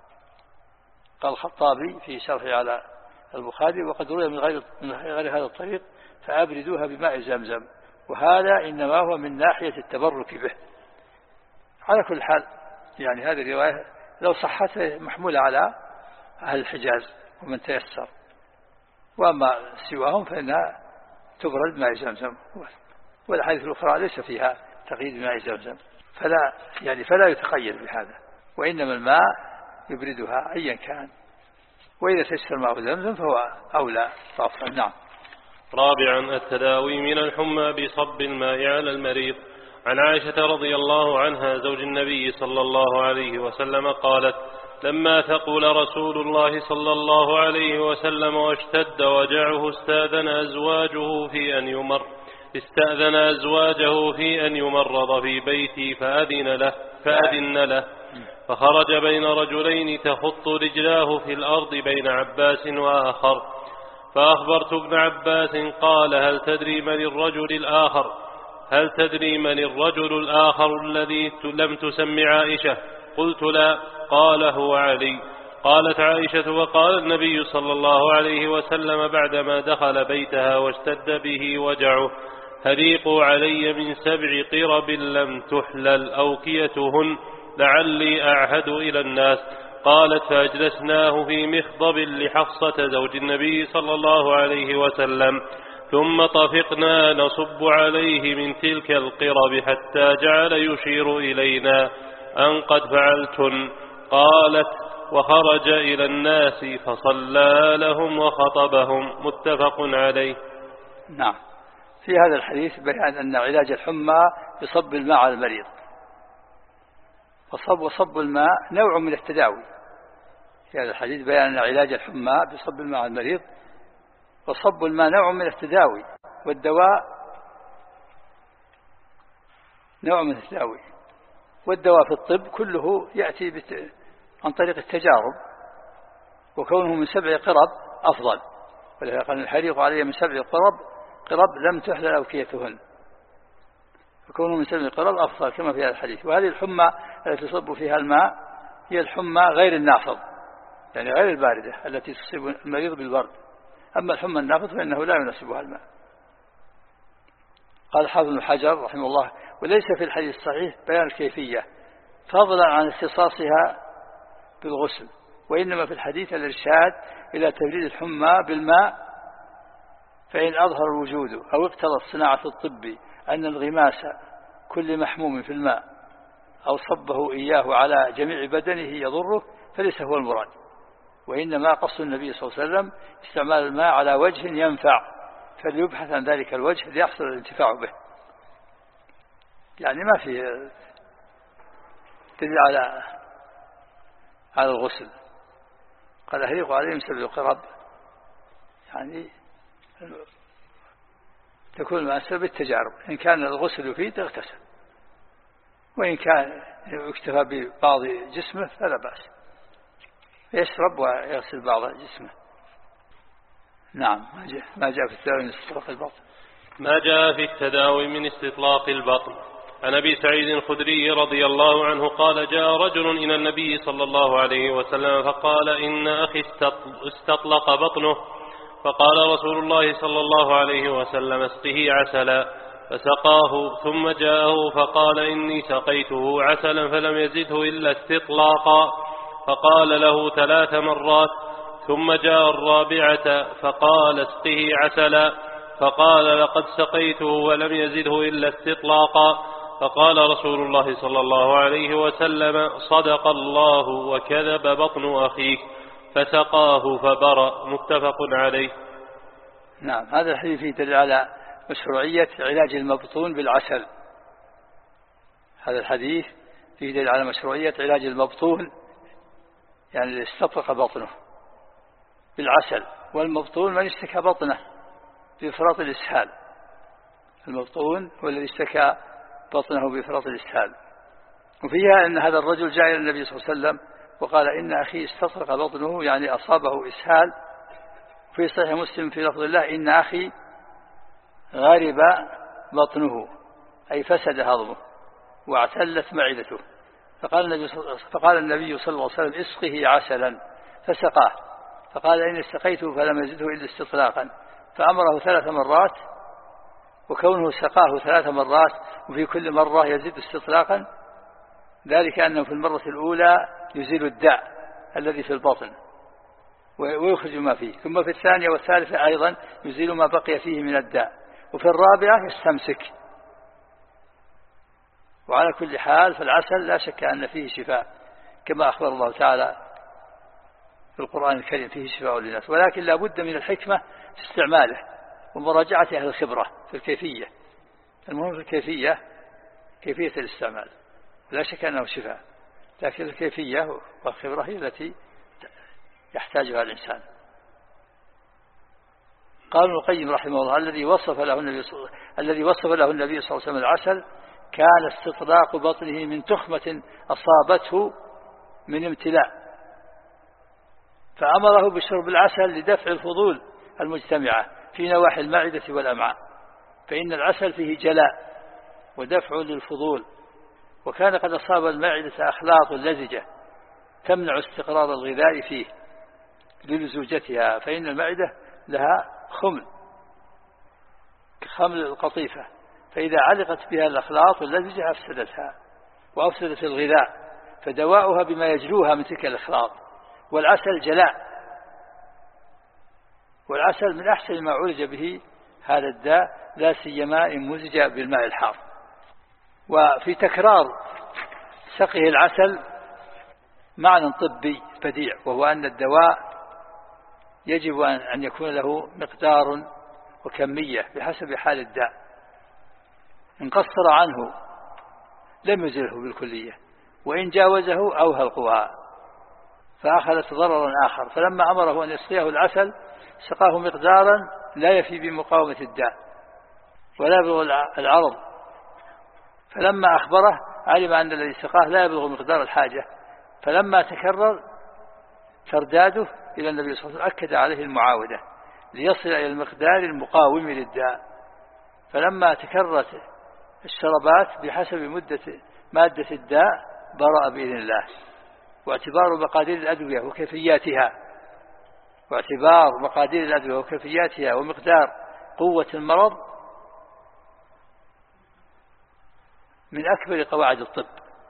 قال الخطابي في شرح على البخاري وقد روي من غير, من غير هذا الطريق فأبردوها بماء زمزم، وهذا إنما هو من ناحية التبرك به. على كل حال يعني هذه الرواية لو صحت محمولة على أهل الحجاز ومن تيسر، وأما سواهم فإنها تبرد ماء زمزم، والحديث الأخرى ليس فيها تقييد ماء زمزم، فلا يعني فلا يتقيد بهذا، وإنما الماء يبردها أيا كان، وإذا تيسر ماء زمزم فهو أولى فأفضل. نعم. رابعا التداوي من الحمى بصب الماء على المريض. عن عائشة رضي الله عنها زوج النبي صلى الله عليه وسلم قالت لما ثقل رسول الله صلى الله عليه وسلم واشتد وجعه استأذن أزواجه في أن يمر استأذن أزواجه في أن يمرض في بيتي فأذن له فأذن له فخرج بين رجلين تخط رجلاه في الأرض بين عباس وآخر، فأخبرت ابن عباس قال هل تدري من الرجل الآخر هل تدري من الرجل الآخر الذي لم تسم عائشة؟ قلت لا. قال هو علي. قالت عائشة وقال النبي صلى الله عليه وسلم بعدما دخل بيتها واشتد به وجعه هريقوا علي من سبع قرب لم تحلل أوكيتهن لعلي أعهد إلى الناس. قالت فأجلسناه في مخضب لحفصة زوج النبي صلى الله عليه وسلم ثم طفقنا نصب عليه من تلك القرب حتى جعل يشير إلينا أن قد فعلتن. قالت وخرج إلى الناس فصلى لهم وخطبهم. متفق عليه. نعم. في هذا الحديث بيان أن علاج الحمى بصب الماء على المريض، وصب وصب الماء نوع من التداوي. في هذا الحديث بيان أن علاج الحمى بصب الماء على المريض وصب الماء نوع من التداوي، والدواء نوع من التداوي، والدواء في الطب كله يأتي بت... عن طريق التجارب، وكونه من سبع قرب أفضل، ولذلك قال الحريق عليه من سبع قرب قرب لم تحلل أوكيتهن، فكونه من سبع قرب أفضل كما في هذا الحديث. وهذه الحمى التي تصب فيها الماء هي الحمى غير النافض، يعني غير الباردة التي تصيب المريض بالبرد. أما الحمى النافض فإنه لا يناسبها الماء. قال حافظ بن حجر رحمه الله وليس في الحديث الصحيح بيان الكيفية فضلا عن اختصاصها بالغسل، وإنما في الحديث الإرشاد إلى تبريد الحمى بالماء، فإن أظهر الوجود أو اقتضت صناعة الطب أن الغماس كل محموم في الماء أو صبه إياه على جميع بدنه يضره فليس هو المراد، وإنما قصد النبي صلى الله عليه وسلم استعمال الماء على وجه ينفع، فليبحث عن ذلك الوجه ليحصل الانتفاع به. يعني ما في دليل على على الغسل. قال أهريق عليهم سبع قرب، يعني تكون مع سبب التجارب، إن كان الغسل يفيد اغتسل، وإن كان يكتفى ببعض جسمه فلا بأس، يشرب ويغسل بعض جسمه. نعم. ما جاء في التداوي من استطلاق البطن ما جاء في التداوي من استطلاق البطن. عن أبي سعيد الخدري رضي الله عنه قال جاء رجل إلى النبي صلى الله عليه وسلم فقال إن أخي استطلق بطنه، فقال رسول الله صلى الله عليه وسلم اسقه عسلا، فسقاه ثم جاءه فقال إني سقيته عسلا فلم يزده إلا استطلاقا، فقال له ثلاث مرات، ثم جاء الرابعة فقال اسقه عسلا، فقال لقد سقيته ولم يزده إلا استطلاقا، فقال رسول الله صلى الله عليه وسلم: صدق الله وكذب بطن أخيك، فسقاه فبرأ. متفق عليه. نعم، هذا الحديث يدل على مشروعية علاج المبطون بالعسل. هذا الحديث يدل على مشروعية علاج المبطون، يعني استطرق بطنه بالعسل. والمبطون من اشتكى بطنه بإفراط الإسهال، المبطون هو الذي اشتكى بطنه بإفراط الإسهال. وفيها أن هذا الرجل جاء إلى النبي صلى الله عليه وسلم وقال: إن أخي استطرق بطنه، يعني أصابه إسهال. في صحيح مسلم في لفظ الله: إن أخي غرب بطنه، أي فسد هضمه واعتلت معدته. فقال النبي, فقال النبي صلى الله عليه وسلم: اسقه عسلا، فسقاه. فقال: إن استقيته فلم يزده إلا استطلاقا. فأمره ثلاث مرات، وكونه سقاه ثلاث مرات وفي كل مرة يزيد استطلاقا، ذلك أنه في المرة الأولى يزيل الداء الذي في البطن ويخرج ما فيه، ثم في الثانية والثالثة أيضا يزيل ما بقي فيه من الداء، وفي الرابعة يستمسك. وعلى كل حال فالعسل لا شك أن فيه شفاء، كما أخبر الله تعالى في القرآن الكريم: فيه شفاء للناس. ولكن لا بد من الحكمة في استعماله ومراجعة أهل الخبرة في الكيفية. المهم في الكيفية، كيفية الاستعمال. لا شك أنه شفاء، لكن الكيفية والخبرة هي التي يحتاجها الإنسان. قال ابن القيم رحمه الله: الذي وصف له النبي صلى الذي وصف له النبي صلى الله عليه وسلم العسل كان استطراق بطنه من تخمة أصابته من امتلاء، فأمره بشرب العسل لدفع الفضول المجتمعة في نواحي المعدة والأمعاء، فإن العسل فيه جلاء ودفع للفضول. وكان قد أصاب المعدة أخلاط لزجة تمنع استقرار الغذاء فيه للزوجتها، فإن المعدة لها خمل كخمل القطيفة، فإذا علقت بها الأخلاط اللزجة أفسدتها وأفسدت الغذاء، فدواؤها بما يجلوها من تلك الأخلاط. والعسل جلاء، والعسل من أحسن ما عولج به هذا الداء، لا سيما إن مزج بالماء الحار. وفي تكرار سقه العسل معنى طبي بديع، وهو أن الدواء يجب أن يكون له مقدار وكمية بحسب حال الداء. إن قصر عنه لم يزله بالكلية، وإن جاوزه أوهى القوى فأخذت ضررا آخر. فلما أمره أن يسقيه العسل سقاه مقدارا لا يفي بمقاومة الداء ولا يبلغ العرض. فلما أخبره علم أن الذي سقاه لا يبلغ مقدار الحاجة، فلما تكرر ترداده إلى النبي صلى الله عليه وسلم أكد عليه المعاودة ليصل إلى المقدار المقاوم للداء. فلما تكررت الشربات بحسب مدة مادة الداء برأ بإذن الله. واعتبار مقادير الأدوية وكيفياتها واعتبار مقادير الأدوية وكيفياتها ومقدار قوة المرض من أكبر قواعد الطب.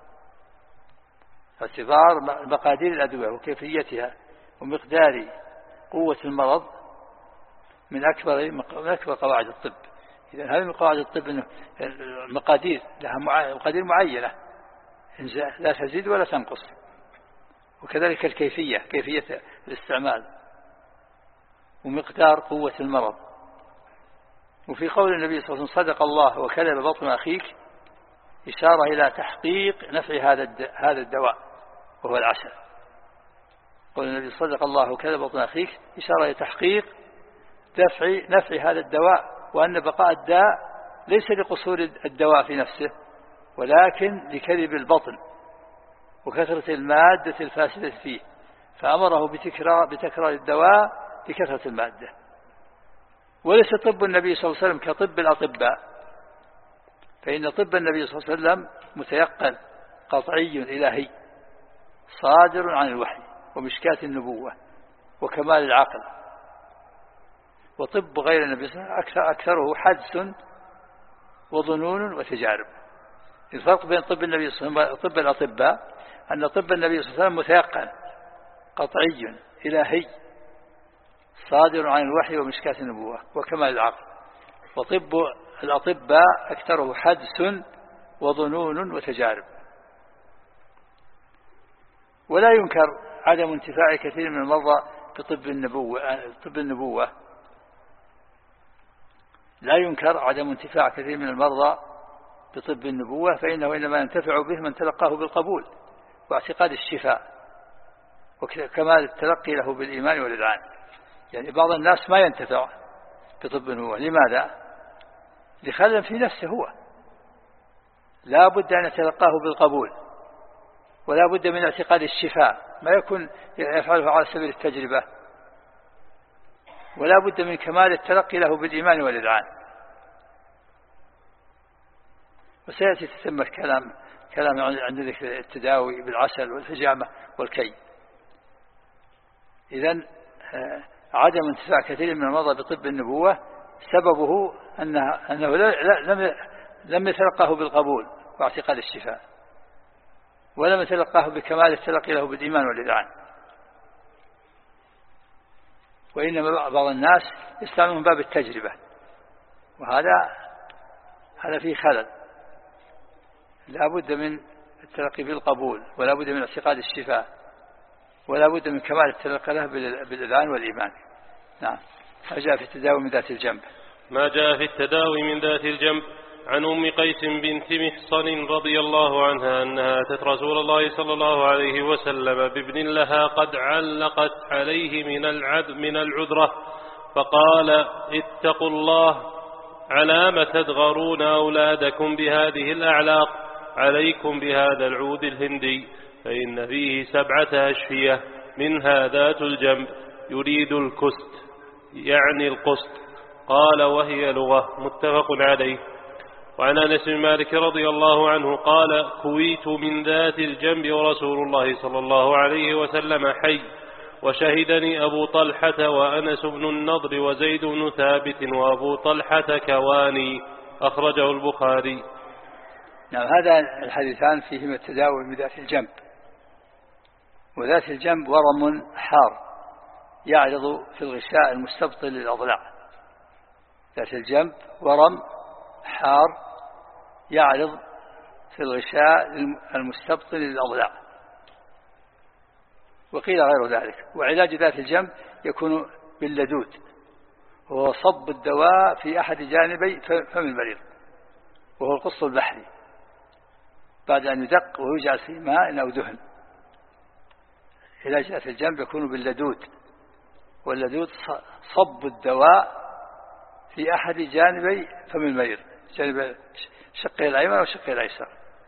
اعتبار مقادير الأدوية وكيفيتها ومقدار قوة المرض من أكبر من أكبر قواعد الطب. إذا هذه من قواعد الطب أنه المقادير لها مقادير معينة لا تزيد ولا تنقص، وكذلك الكيفية، كيفية الاستعمال ومقدار قوة المرض. وفي قول النبي صلى الله عليه وسلم: صدق الله وكذب بطن أخيك، إشارة إلى تحقيق نفع هذا هذا الدواء وهو العسل. قول النبي: صدق الله وكذب بطن أخيك، إشارة إلى تحقيق دفع نفع هذا الدواء، وأن بقاء الداء ليس لقصور الدواء في نفسه، ولكن لكذب البطن وكثرة المادة الفاسدة فيه، فأمره بتكرار, بتكرار الدواء بكثرة المادة. وليس طب النبي صلى الله عليه وسلم كطب الأطباء، فإن طب النبي صلى الله عليه وسلم متيقن قطعي إلهي صادر عن الوحي ومشكاة النبوة وكمال العقل. وطب غير النبي صلى الله عليه وسلم أكثره حدس وظنون وتجارب. الفرق بين طب النبي صلى الله عليه وسلم وطب الأطباء أن طب النبي صلى الله عليه وسلم متيقن قطعي إلهي صادر عن الوحي ومشكاة النبوة وكمال العقل. وطب الأطباء أكثره حدس وظنون وتجارب. ولا ينكر عدم انتفاع كثير من المرضى بطب النبوة, طب النبوة لا ينكر عدم انتفاع كثير من المرضى بطب النبوة، فإنه إنما ينتفع به من تلقاه بالقبول واعتقاد الشفاء وكمال التلقي له بالإيمان والإذعان. يعني بعض الناس ما ينتفع بطب النبوة. لماذا؟ لخلل في نفسه هو، لا بد أن يتلقاه بالقبول ولا بد من اعتقاد الشفاء، ما يكون يفعله على سبيل التجربة، ولا بد من كمال التلقي له بالإيمان والإذعان. وسيأتي تتم الكلام كلام عند ذكر التداوي بالعسل والحجامة والكي. إذن عدم انتفاع كثير من المرضى بطب النبوة سببه أنه, أنه لم لم يتلقاه بالقبول واعتقاد الشفاء، ولم يتلقاه بكمال التلقي له بالإيمان والإذعان. وإنما بعض الناس يستعملون من باب التجربة، وهذا هذا فيه خلل. لا بد من التلقي بالقبول ولا بد من اعتقاد الشفاء ولا بد من كمال التلقي له بالإذعان والإيمان. نعم. ما جاء في التداوي من ذات الجنب ما جاء في التداوي من ذات الجنب عن أم قيس بنت محصن رضي الله عنها أنها أتت رسول الله صلى الله عليه وسلم بابن لها قد علقت عليه من العذ من العذرة، فقال: اتقوا الله، على ما تدغرون أولادكم بهذه الأعلاق؟ عليكم بهذا العود الهندي، فإن فيه سبعة أشفية، منها ذات الجنب، يريد الكست يعني القسط. قال: وهي لغة. متفق عليه. وعن أنس بن مالك رضي الله عنه قال: كويت من ذات الجنب ورسول الله صلى الله عليه وسلم حي، وشهدني أبو طلحة وأنس بن النضر وزيد بن ثابت وأبو طلحة كواني. أخرجه البخاري. نعم. هذا الحديثان فيهما التداوي من ذات الجنب. وذات الجنب ورم حار يعرض في الغشاء المستبطن للأضلاع. ذات الجنب ورم حار يعرض في الغشاء المستبطن للأضلاع. وقيل غير ذلك. وعلاج ذات الجنب يكون باللدود، وهو صب الدواء في أحد جانبي فم المريض، وهو القص البحري، بعد أن يدق ويجعل في ماء أو دهن. علاج ذات الجنب يكون باللدود، واللدود صب الدواء في أحد جانبي فم المريض، جانب شقه الأيمن وشقه الأيسر،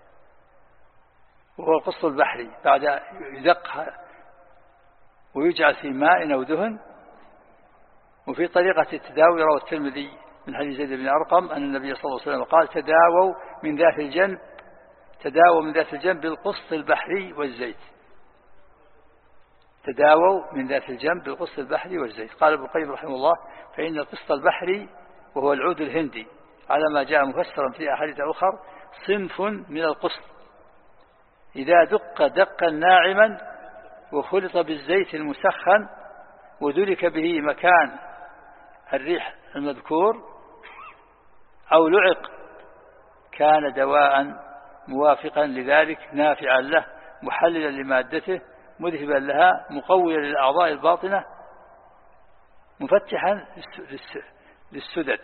وهو القص البحري، بعد يدق ويجعل في ماء أو دهن. وفي طريقة التداوي روى الترمذي من حديث زيد بن أرقم أن النبي صلى الله عليه وسلم قال: تداووا من ذات الجنب تداووا من ذات الجنب بالقسط البحري والزيت. تداووا من ذات الجنب بالقسط البحري والزيت. قال ابن القيم رحمه الله: فإن القسط البحري وهو العود الهندي على ما جاء مفسرا في أحاديث أخرى صنف من القسط إذا دق دقا ناعما وخلط بالزيت المسخن ودلك به مكان الريح المذكور أو لعق كان دواء موافقا لذلك نافعا له محللا لمادته مذهبا لها مقويا للأعضاء الباطنة مفتحا للسدد.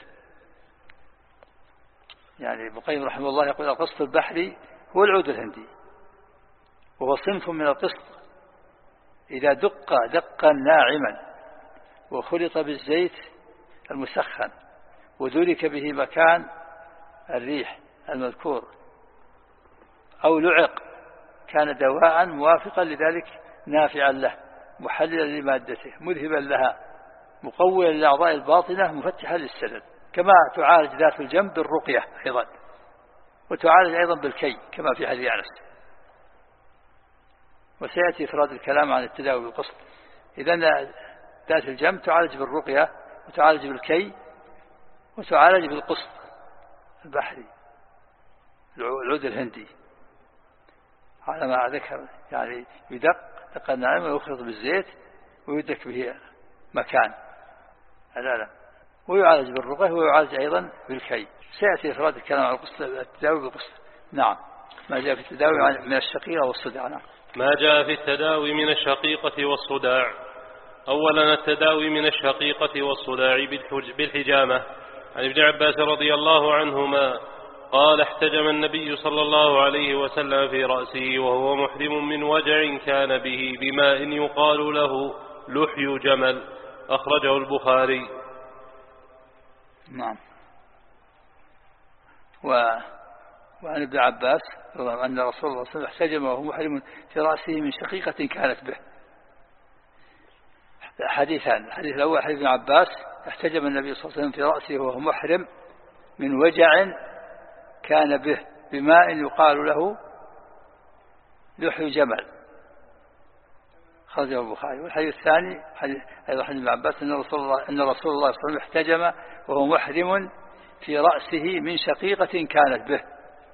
يعني ابن القيم رحمه الله يقول: القسط البحري هو العود الهندي، وهو صنف من القسط إذا دق دقا ناعما وخلط بالزيت المسخن ودلك به مكان الريح المذكور أو لعق كان دواء موافقا لذلك نافعا له محللا لمادته مذهبا لها مقويا للأعضاء الباطنة مفتحا للسدد. كما تعالج ذات الجنب بالرقية أيضا، وتعالج أيضا بالكي كما في حديث أنس. وسيأتي إفراد الكلام عن التداوي بالقسط. إذن ذات الجنب تعالج بالرقية وتعالج بالكي وتعالج بالقسط البحري العود الهندي على ما ذكر. يعني يدق دقا ناعما ويخلط بالزيت ويدك به مكان الألم، ويعالج بالرقية ويعالج أيضا بالكي. سيأتي إفراد الكلام عن التداوي بالقسط. نعم. ما جاء في التداوي من الشقيقة والصداع. نعم. ما جاء في التداوي من الشقيقة والصداع. أولا التداوي من الشقيقة والصداع بالحجامة. عن ابن عباس رضي الله عنهما قال احتجم النبي صلى الله عليه وسلم في رأسه وهو محرم من وجع كان به بماء يقال له لحي جمل، أخرجه البخاري. نعم. و... وعن ابن عباس أن رسول الله صلى الله عليه وسلم احتجم وهو محرم في رأسه من شقيقة كانت به. حديثان. الحديث الأول حديث ابن عباس احتجم النبي صلى الله عليه وسلم في رأسه وهو محرم من وجع كان به بماء يقال له لحي جمل، خرجه البخاري. والحديث الثاني أيضا حديث ابن عباس أن رسول الله أن رسول الله صلى الله عليه وسلم احتجم وهو محرم في رأسه من شقيقة كانت به.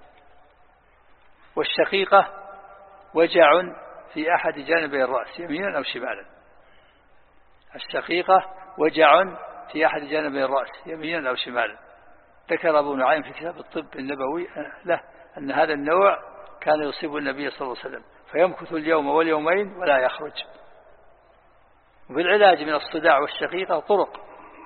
والشقيقة وجع في أحد جانبي الرأس يمينا أو شمالا. الشقيقة وجع في أحد جانبي الرأس يمينا أو شمالا. ذكر أبو نعيم في كتاب الطب النبوي له أن هذا النوع كان يصيب النبي صلى الله عليه وسلم فيمكث اليوم واليومين ولا يخرج. وبالعلاج من الصداع والشقيقة طرق،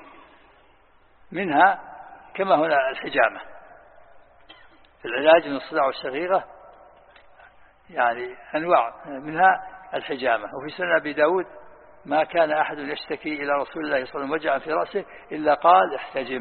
منها كما هنا الحجامة. في العلاج من الصداع والشقيقة يعني أنواع، منها الحجامة. وفي سنن أبي داود ما كان أحد يشتكي إلى رسول الله صلى الله عليه وسلم وجعا في رأسه إلا قال احتجم.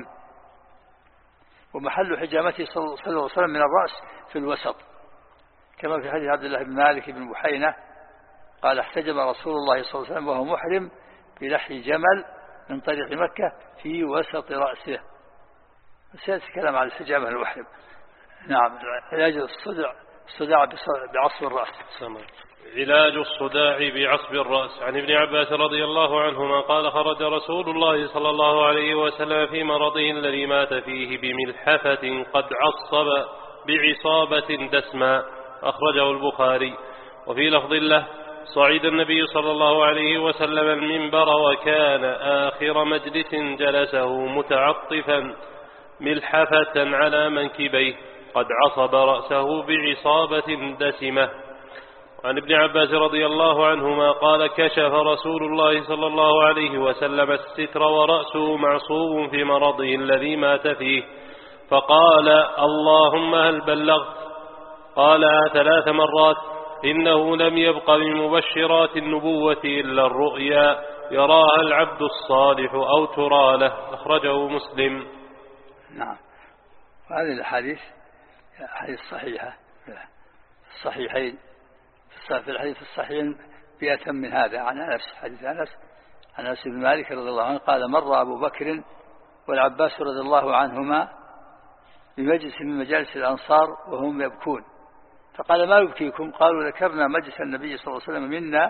ومحل حجامته صلى الله عليه وسلم من الرأس في الوسط، كما في حديث عبد الله بن مالك بن بحينة قال احتجم رسول الله صلى الله عليه وسلم وهو محرم بلحي جمل من طريق مكة في وسط رأسه. سيأتي كلام على الحجامة المحرم. نعم. علاج الصداع الصداع بعصب الرأس. علاج الصداع بعصب الرأس. عن ابن عباس رضي الله عنهما قال خرج رسول الله صلى الله عليه وسلم في مرضه الذي مات فيه بملحفة قد عصب بعصابة دسما، أخرجه البخاري. وفي لفظ له صعد النبي صلى الله عليه وسلم المنبر وكان آخر مجلس جلسه متعطفا ملحفة على منكبيه قد عصب رأسه بعصابة دسمة. عن ابن عباس رضي الله عنهما قال كشف رسول الله صلى الله عليه وسلم الستر ورأسه معصوب في مرضه الذي مات فيه فقال اللهم هل بلغت؟ قالها ثلاث مرات. إنه لم يبق من مبشرات النبوة إلا الرؤيا يراها العبد الصالح أو ترى له، أخرجه مسلم. نعم. هذه الحديث حديث صحيحة الصحيحين. في الحديث الصحيحين بأتم من هذا عن أنس، حديث أنس عن أنس بن مالك رضي الله عنه قال مر أبو بكر والعباس رضي الله عنهما بمجلس من مجالس الأنصار وهم يبكون فقال ما يبكيكم؟ قالوا ذكرنا مجلس النبي صلى الله عليه وسلم منا.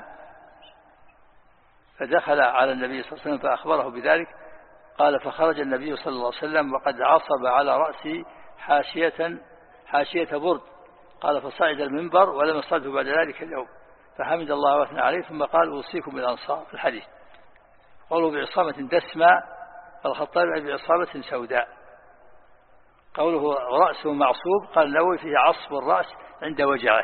فدخل على النبي صلى الله عليه وسلم فأخبره بذلك. قال فخرج النبي صلى الله عليه وسلم وقد عصب على رأسه حاشية حاشية برد. قال فصعد المنبر ولم يصعده بعد ذلك اليوم فحمد الله واثنى عليه ثم قال أوصيكم بالأنصار. الحديث قالوا بعصابة دسمة، الخطابي بعصابة سوداء. قوله رأسه معصوب قال النووي فيه عصب الرأس عند وجعه.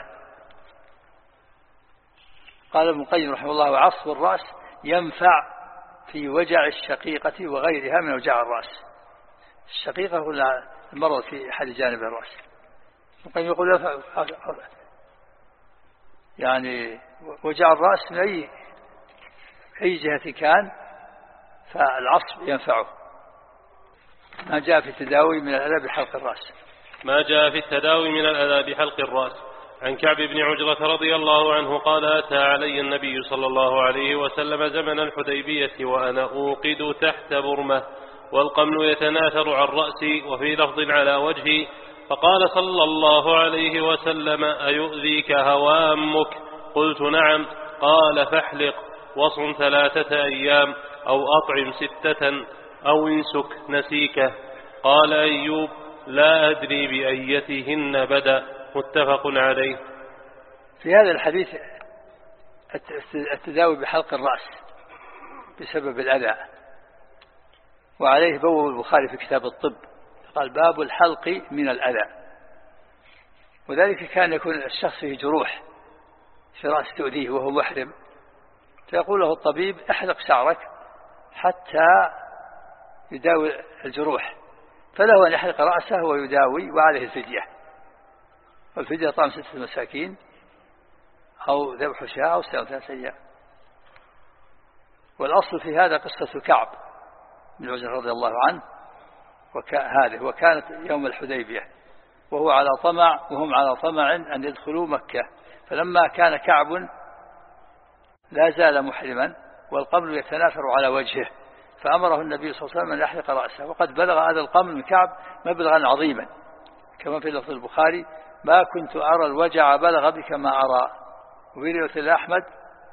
قال ابن القيم رحمه الله عصب الرأس ينفع في وجع الشقيقة وغيرها من وجع الرأس. الشقيقة هو المرض في أحد جانب الرأس. ممكن يقول يعني وجع الرأس من أي أي جهة كان فالعصب ينفعه. ما جاء في التداوي من الأذى بحلق الرأس. ما جاء في التداوي من الأذى بحلق الرأس. عن كعب بن عجرة رضي الله عنه قال أتى علي النبي صلى الله عليه وسلم زمن الحديبية وأنا أوقد تحت برمة والقمل يتناثر عن رأسي وفي لفظ على وجهي فقال صلى الله عليه وسلم أيؤذيك هوامك؟ قلت نعم. قال فاحلق وصم ثلاثة أيام أو أطعم ستة أو انسك نسيكه. قال أيوب لا أدري بأيتهن بدأ، متفق عليه. في هذا الحديث التداوي بحلق الرأس بسبب الأذى، وعليه بوب البخاري في كتاب الطب قال باب الحلق من الأذى. وذلك كان يكون الشخص فيه جروح في رأس تؤذيه وهو محرم، فيقول له الطبيب احلق شعرك حتى يداوي الجروح، فله أن يحلق رأسه ويداوي وعليه الفدية، والفدية طعام ستة مساكين أو ذبح شاة أو صيام ثلاثة أيام. والأصل في هذا قصة كعب بن عجرة رضي الله عنه، وهذه وكانت يوم الحديبية وهو على طمع وهم على طمع أن يدخلوا مكة، فلما كان كعب لا زال محرما والقمل يتناثر على وجهه فأمره النبي صلى الله عليه وسلم أن يحلق رأسه، وقد بلغ هذا القمل من كعب مبلغا عظيما كما في لفظ البخاري: ما كنت أرى الوجع بلغ بك ما أرى. وفي رواية أحمد: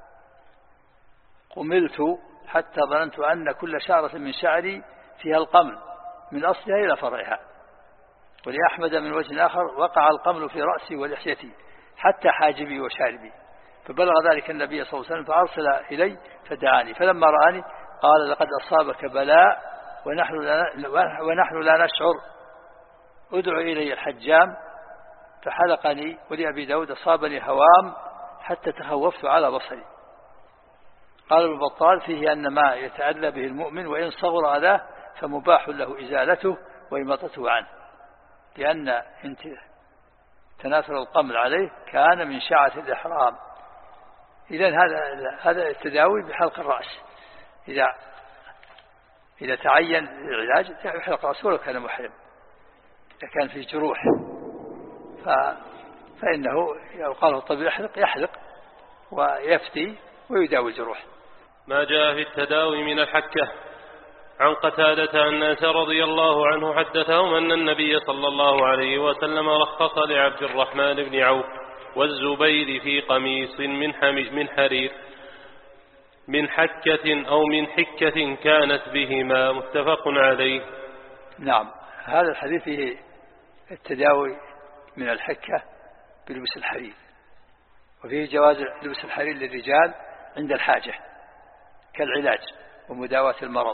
قملت حتى ظننت أن كل شعرة من شعري فيها القمل من أصلها إلى فرعها. ولأحمد من وجه آخر: وقع القمل في رأسي ولحيتي حتى حاجبي وشاربي. فبلغ ذلك النبي صلى الله عليه وسلم فأرسل إلي فدعاني، فلما رآني قال: لقد أصابك بلاء ونحن لا, ونحن لا نشعر، ادعو إلي الحجام فحلقني. ولأبي داود: أصابني هوام حتى تخوفت على بصري. قال ابن بطال: فيه أن ما يتأذى به المؤمن وإن صغر أذاه فمباح له إزالته وإماطته عنه، لأن تناثر القمل عليه كان من شعث الإحرام. إذن هذا هذا التداوي بحلق الرأس، إذا إذا تعين العلاج يحلق رأسه ولو كان محرم. إذا كان فيه جروح ف... فإنه قال الطبيب يحلق يحلق ويفتي ويداوي الجروح. ما جاء في التداوي من الحكة. عن قتادة أن أنس رضي الله عنه حدثهم أن النبي صلى الله عليه وسلم رخص لعبد الرحمن بن عوف والزبير في قميص من من حرير من حكة أو من حكة كانت بهما، متفق عليه. نعم، هذا الحديث فيه التداوي من الحكة بلبس الحرير، وفيه جواز لبس الحرير للرجال عند الحاجة كالعلاج ومداواة المرض،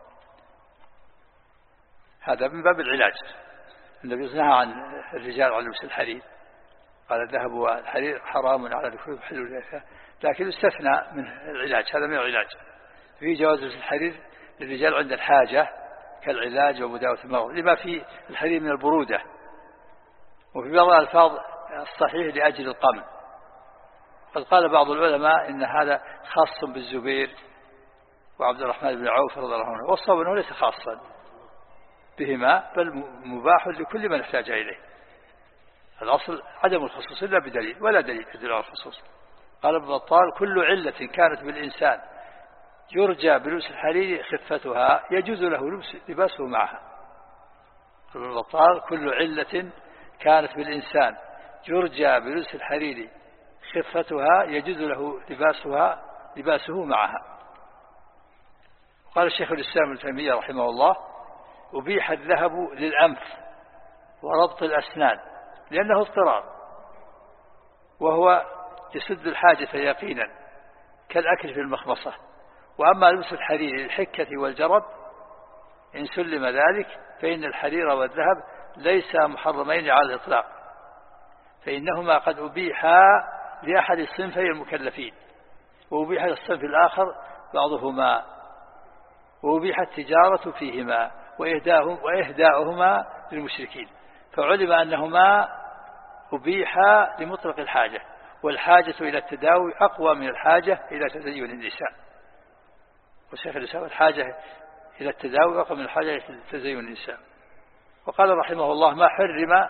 هذا من باب العلاج. النبي صلى الله عليه وسلم نهى عن الرجال عن لبس الحرير، قال: الذهب والحرير حرام على الكل حل، لكن استثنى من العلاج، هذا من العلاج. في جواز لبس الحرير للرجال عند الحاجة كالعلاج ومداواة المرض، لما في الحرير من البرودة. وفي بعض الألفاظ الصحيح لأجل القمل. قد قال بعض العلماء إن هذا خاص بالزبير وعبد الرحمن بن عوف رضي الله عنه، والصواب أنه ليس خاصا بهما بل مباح لكل من احتاج إليه. الأصل عدم الخصوص إلا بدليل، ولا دليل يدل على الخصوص. قال ابن بطال: كل علة كانت بالإنسان يرجى بلبس الحرير خفتها يجوز له لباسه معها. قال ابن بطال: كل علة كانت بالإنسان يرجى بلبس الحرير خفتها يجوز له لباسها لباسه معها. قال الشيخ الإسلام ابن تيمية رحمه الله: أبيح الذهب للأنف وربط الأسنان لأنه اضطرار، وهو يسد الحاجة يقينا كالأكل في المخمصة. وأما لبس الحرير للحكة والجرب إن سلم ذلك فإن الحرير والذهب ليس محرمين على الإطلاق، فإنهما قد أبيحا لأحد الصنفي المكلفين، وأبيح للصنف الآخر بعضهما، وأبيح التجارة فيهما وإهداؤهما للمشركين، فعلم أنهما أبيحا لمطلق الحاجة، والحاجة إلى التداوي أقوى من الحاجة إلى تزين النساء. وشيخ الإسلام: الحاجة إلى التداوي أقوى من الحاجة إلى تزين النساء. وقال رحمه الله: ما حرم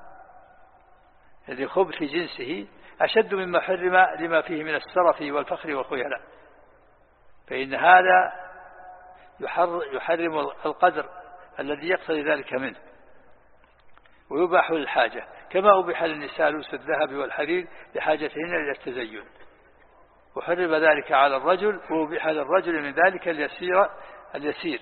لخبث جنسه أشد مما حرم لما فيه من السرف والفخر والخيلاء، فإن هذا يحرم القدر الذي يقتضي ذلك منه، ويباح للحاجة، كما أبيح للنساء لبس الذهب والحرير لحاجتهن إلى التزين، وحرم ذلك على الرجل، وأبيح للرجل من ذلك اليسير اليسير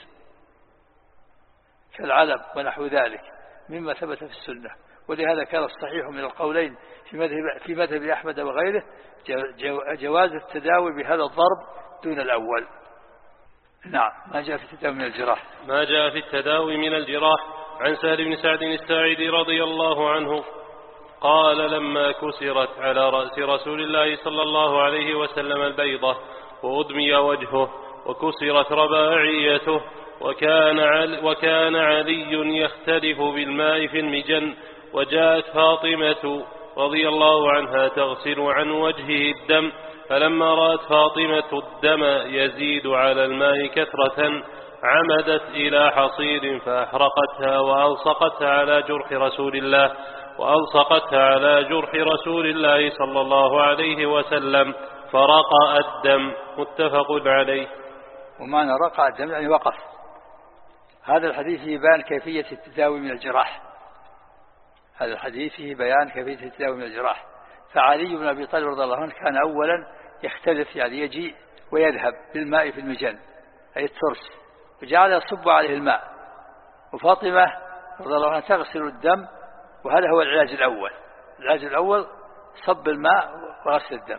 كالعلم ونحو ذلك مما ثبت في السنة. ولهذا كان الصحيح من القولين في مذهب, في مذهب أحمد وغيره جواز التداوي بهذا الضرب دون الأول. نعم. ما جاء في التداوي من الجراح. ما جاء في التداوي من الجراح. عن سهل بن سعد الساعدي رضي الله عنه قال لما كسرت على رأس رسول الله صلى الله عليه وسلم البيضة وأدمي وجهه وكسرت رباعيته وكان علي, وكان علي يختلف بالماء في المجن، وجاءت فاطمة رضي الله عنها تغسل عن وجهه الدم، فلما رأت فاطمة الدم يزيد على الماء كثرة عمدت إلى حصير فأحرقتها وألصقتها على جرح رسول الله وألصقتها على جرح رسول الله صلى الله عليه وسلم فرقى الدم. متفق عليه. ومعنى رقى الدم يعني وقف. هذا الحديث فيه بيان كيفية التداوي من الجراح. هذا الحديث فيه بيان كيفية التداوي من الجراح. فعلي بن أبي طالب رضي الله عنه كان أولا يختلف، يعني يجي ويذهب بالماء في المجن أي الترس، وجعل يصب عليه الماء، وفاطمة رضي الله عنها تغسل الدم، وهذا هو العلاج الأول. العلاج الأول صب الماء وغسل الدم.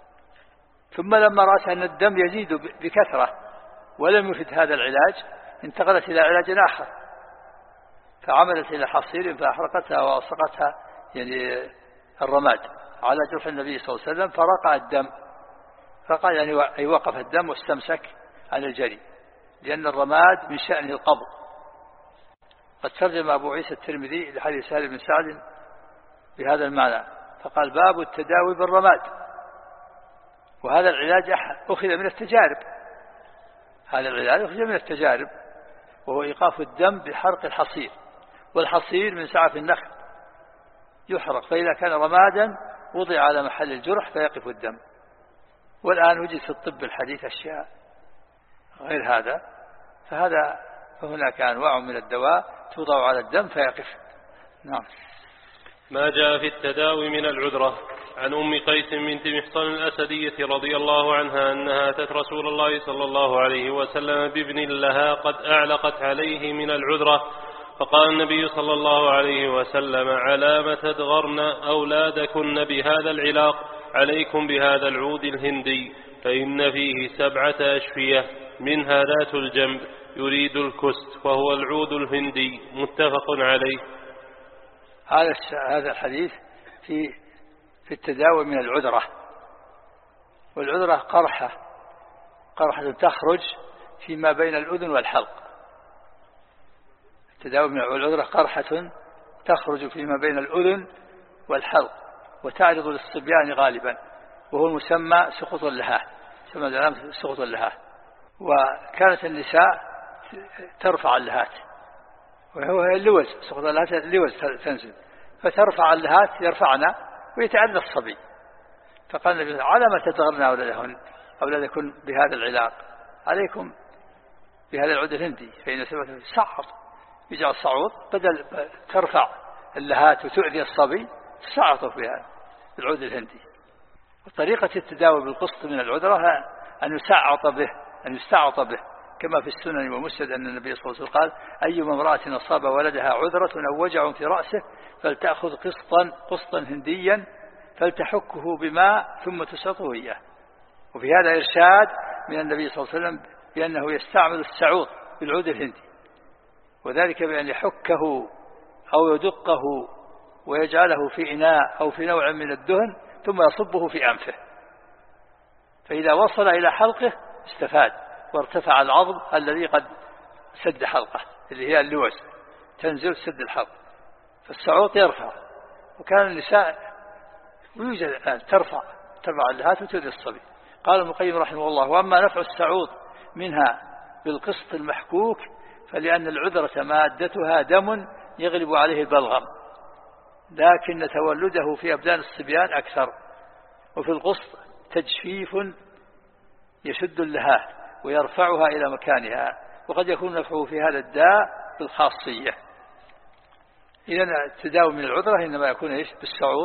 ثم لما رأت أن الدم يزيد بكثرة ولم يفد هذا العلاج انتقلت إلى علاج آخر، فعملت إلى حصير فأحرقتها وألصقتها يعني الرماد على جرح النبي صلى الله عليه وسلم فرقى الدم. رقى يعني أي وقف الدم واستمسك عن الجري، لأن الرماد من شأنه القبض. قد ترجم أبو عيسى الترمذي لحديث سهل بن سعد بهذا المعنى فقال باب التداوي بالرماد. وهذا العلاج أخذ من التجارب، هذا العلاج أخذ من التجارب وهو إيقاف الدم بحرق الحصير، والحصير من سعف النخل يحرق، فإذا كان رمادا وضع على محل الجرح فيقف الدم. والآن وجد في الطب الحديث أشياء غير هذا، فهذا فهناك أنواع من الدواء توضع على الدم فيقف. نعم. ما جاء في التداوي من العذرة. عن أم قيس بنت محصن الأسدية رضي الله عنها أنها أتت رسول الله صلى الله عليه وسلم بابن لها قد أعلقت عليه من العذرة، فقال النبي صلى الله عليه وسلم على ما تدغرن أولادكن بهذا العلاق، عليكم بهذا العود الهندي فإن فيه سبعة أشفية منها ذات الجنب يريد الكست وهو العود الهندي. متفق عليه. هذا هذا الحديث في في التداوي من العذرة. والعذرة قرحة قرحة تخرج فيما بين الأذن والحلق. التداوي من العذرة قرحة تخرج فيما بين الأذن والحلق وتعرض للصبيان غالبا، وهو المسمى سقط اللحاة، سمى سقط اللحاة. وكانت النساء ترفع اللهات، وهو اللوز، سقط اللهات اللوز تنزل، فترفع اللهات يرفعنا ويتعدى الصبي. فقال النبي على ما تدغرن أولادهن أولادكن بهذا العلاق، عليكم بهذا العود الهندي فإن سببه صعد، يجعل صعود بدل ترفع اللهات وتؤذي الصبي تصعطه بها العود الهندي. وطريقة التداوي بالقسط من العذرة أن يسعط به أن يستعط به كما في السنن ومسند أن النبي صلى الله عليه وسلم قال أيما امرأة أصاب ولدها عذرة أو وجع في رأسه فلتأخذ قسطا قسطا هنديا فلتحكه بماء ثم تسعطه إياه. وفي هذا إرشاد من النبي صلى الله عليه وسلم بأنه يستعمل السعوط بالعود الهندي، وذلك بأن يحكه أو يدقه ويجعله في إناء أو في نوع من الدهن ثم يصبه في أنفه، فإذا وصل إلى حلقه استفاد وارتفع العظم الذي قد سد حلقه اللي هي اللوز تنزل سد الحلق، فالسعوط يرفع. وكان النساء يوجد الآن ترفع ترفع اللهات وتؤذي الصبي. قال ابن القيم رحمه الله وأما نفع السعوط منها بالقسط المحكوك فلأن العذرة مادتها دم يغلب عليه البلغم، لكن تولده في أبدان الصبيان أكثر. وفي القسط تجفيف يشد اللهات ويرفعها إلى مكانها، وقد يكون نفعه في هذا الداء بالخاصية. إذن التداوي من العذرة إنما يكون إيش بالسعوط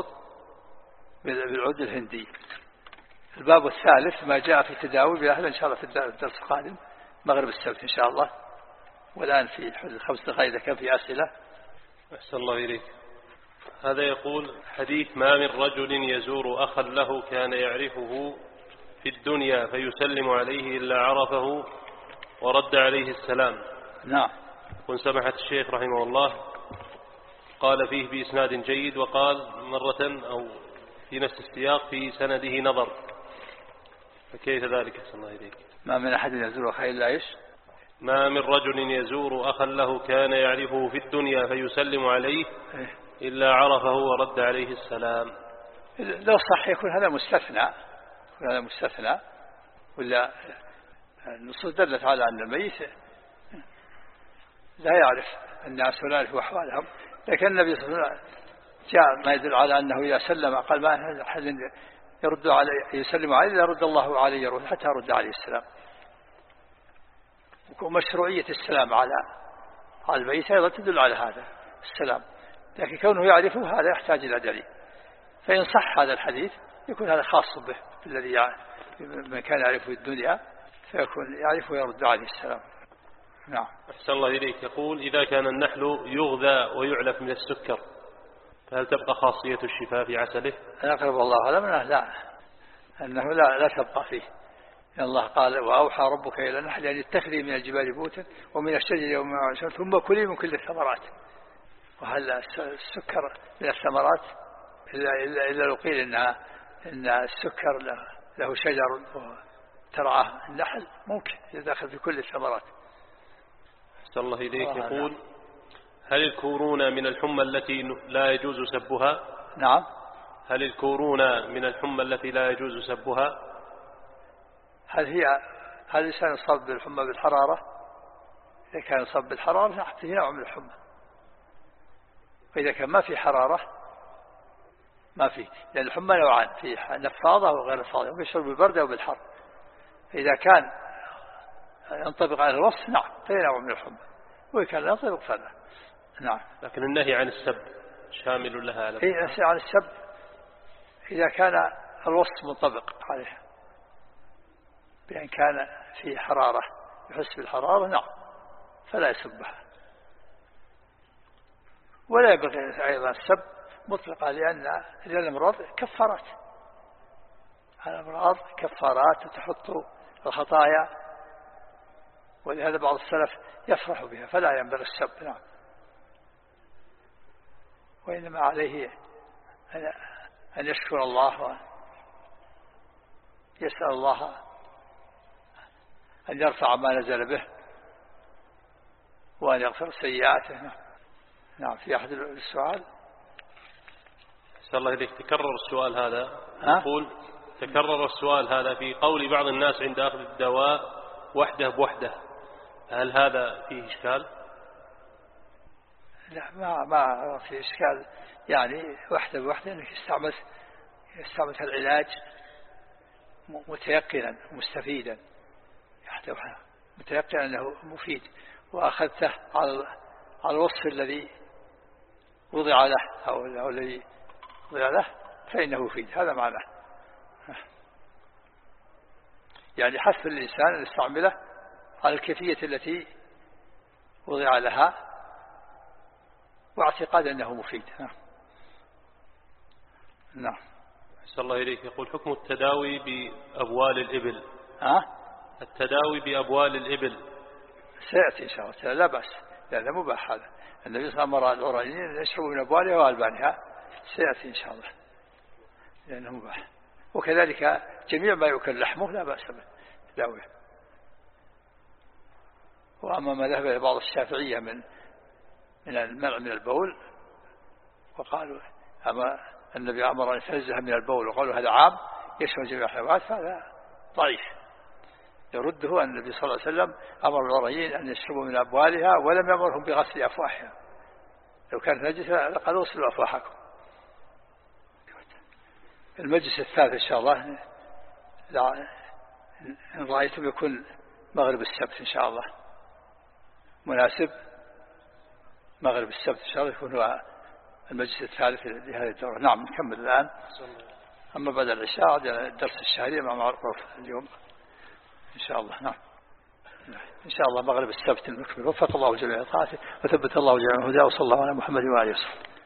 بالعود الهندي. الباب الثالث ما جاء في التداوي بالأهل إن شاء الله في الدرس القادم مغرب السبت إن شاء الله. والآن في الخمس دقائق إذا كان في أسئلة. أحسن الله إليك. هذا يقول حديث ما من رجل يزور أخا له كان يعرفه في الدنيا فيسلم عليه إلا عرفه ورد عليه السلام. نعم. قل سمحت الشيخ رحمه الله قال فيه بإسناد جيد، وقال مرة أو في نفس السياق في سنده نظر، فكيف ذلك؟ أحسن الله إليك. ما من أحد يزور أخاه إلا إيش؟ ما من رجل يزور أخا له كان يعرفه في الدنيا فيسلم عليه إلا عرفه ورد عليه السلام. لو صح يكون هذا مستثنى، يكون هذا مستثنى، ولا النصوص دلت على أن الميت لا يعرف الناس ولا يعرف أحوالهم، لكن النبي صلى الله عليه وسلم جاء ما يدل على أنه إذا سلم قال ما أحد يرد عليه يسلم عليه إلا رد الله عليه حتى يرد عليه السلام. ومشروعية السلام على على الميت أيضا تدل على هذا السلام، لكن كونه يعرفه هذا يحتاج إلى دليل. فإن صح هذا الحديث يكون هذا خاص به الذي من كان يعرفه الدنيا فيكون يعرفه ويرد عليه السلام. نعم. أحسن الله إليك. يقول إذا كان النحل يغذى ويعلف من السكر فهل تبقى خاصية الشفاء في عسله؟ أنا أقرب الله أعلم أنه لا، أنه لا, لا تبقى فيه. إن الله قال وأوحى ربك إلى النحل أن يتخذي من الجبال بيوتا ومن الشجر ومن العنب ثم كلي من كل الثمرات. وهل السكر من الثمرات إلا, إلا, إلا لو قيل إنها إن السكر له, له شجر وترعاه النحل ممكن يدخل في كل الثمرات. أحسن الله إليك. يقول هل الكورون من الحمى التي لا يجوز سبها؟ نعم. هل الكورون من الحمى التي لا يجوز سبها؟ هل هي هل الإنسان يصاب بالحمى بالحرارة؟ إذا كان يصاب بالحرارة فيه نوع من الحمى، وإذا كان ما في حرارة ما في، لأن الحمى نوعان، في نفاضة وغير نفاضة، ويشرب بالبرد أو بالحر. إذا كان ينطبق على الوصف نعم فيه نوع من الحمى، وإذا كان لا ينطبق فلا. نعم. لكن النهي عن السب شامل لها على إيه عن السب إذا كان الوصف منطبق عليه، بأن كان في حرارة يحس بالحرارة نعم فلا يسبها. ولا يبغي أيضا السب مطلقة، لأن الأمراض كفارات، الأمراض كفارات تحط الخطايا، ولهذا بعض السلف يفرح بها فلا ينبغي السب. نعم. وإنما عليه أن يشكر الله ويسأل الله أن يرفع ما نزل به وأن يغفر سيئاته. نعم. نعم. في أحد السؤال. أسأل الله إليك. تكرر السؤال هذا، يقول تكرر السؤال هذا في قول بعض الناس عند أخذ الدواء وحده بوحده، هل هذا فيه إشكال؟ لا ما ما في إشكال، يعني وحده بوحده أنك يستعمل يستعمل العلاج متيقنا مستفيدا، متيقنا أنه مفيد، وأخذته على على الوصف الذي وضع له أو الذي وضع له فإنه مفيد. هذا معناه، يعني حث الإنسان أن يستعمله على الكيفية التي وضع لها واعتقاد أنه مفيد. نعم. أحسن الله إليك. يقول حكم التداوي بأبوال الإبل. ها؟ التداوي بأبوال الإبل سيأتي إن شاء الله، لا بأس، لا مباح هذا. النبي صلى الله عليه وسلم أمر العرانيين يشربوا من أبوالها وألبانها، سيأتي إن شاء الله لأنه مباح. وكذلك جميع ما يؤكل لحمه لا بأس به تداويه. وأما ما ذهب إلى بعض الشافعية من من المنع من البول، وقالوا أما النبي أمر أن يتنزه من البول، وقالوا هذا عام يشمل جميع الحيوانات، فهذا ضعيف. يرده أن النبي صلى الله عليه وسلم أمر العرانيين أن يشربوا من أبوالها ولم يأمرهم بغسل أفواهها، لو كانت نجسة لقالوا اغسلوا أفواهكم. المجلس الثالث إن شاء الله إن رأيتم يكون مغرب السبت إن شاء الله مناسب، مغرب السبت إن شاء الله يكون هو المجلس الثالث لهذه الدورة. نعم. نكمل الآن. أما بعد العشاء الدرس الشهري مع معروف اليوم إن شاء الله. نعم. إن شاء الله مغرب السبت المكمل. وفق الله جميع طاعته وثبت الله جميع هداه، وصلى الله على محمد وآله وسلم.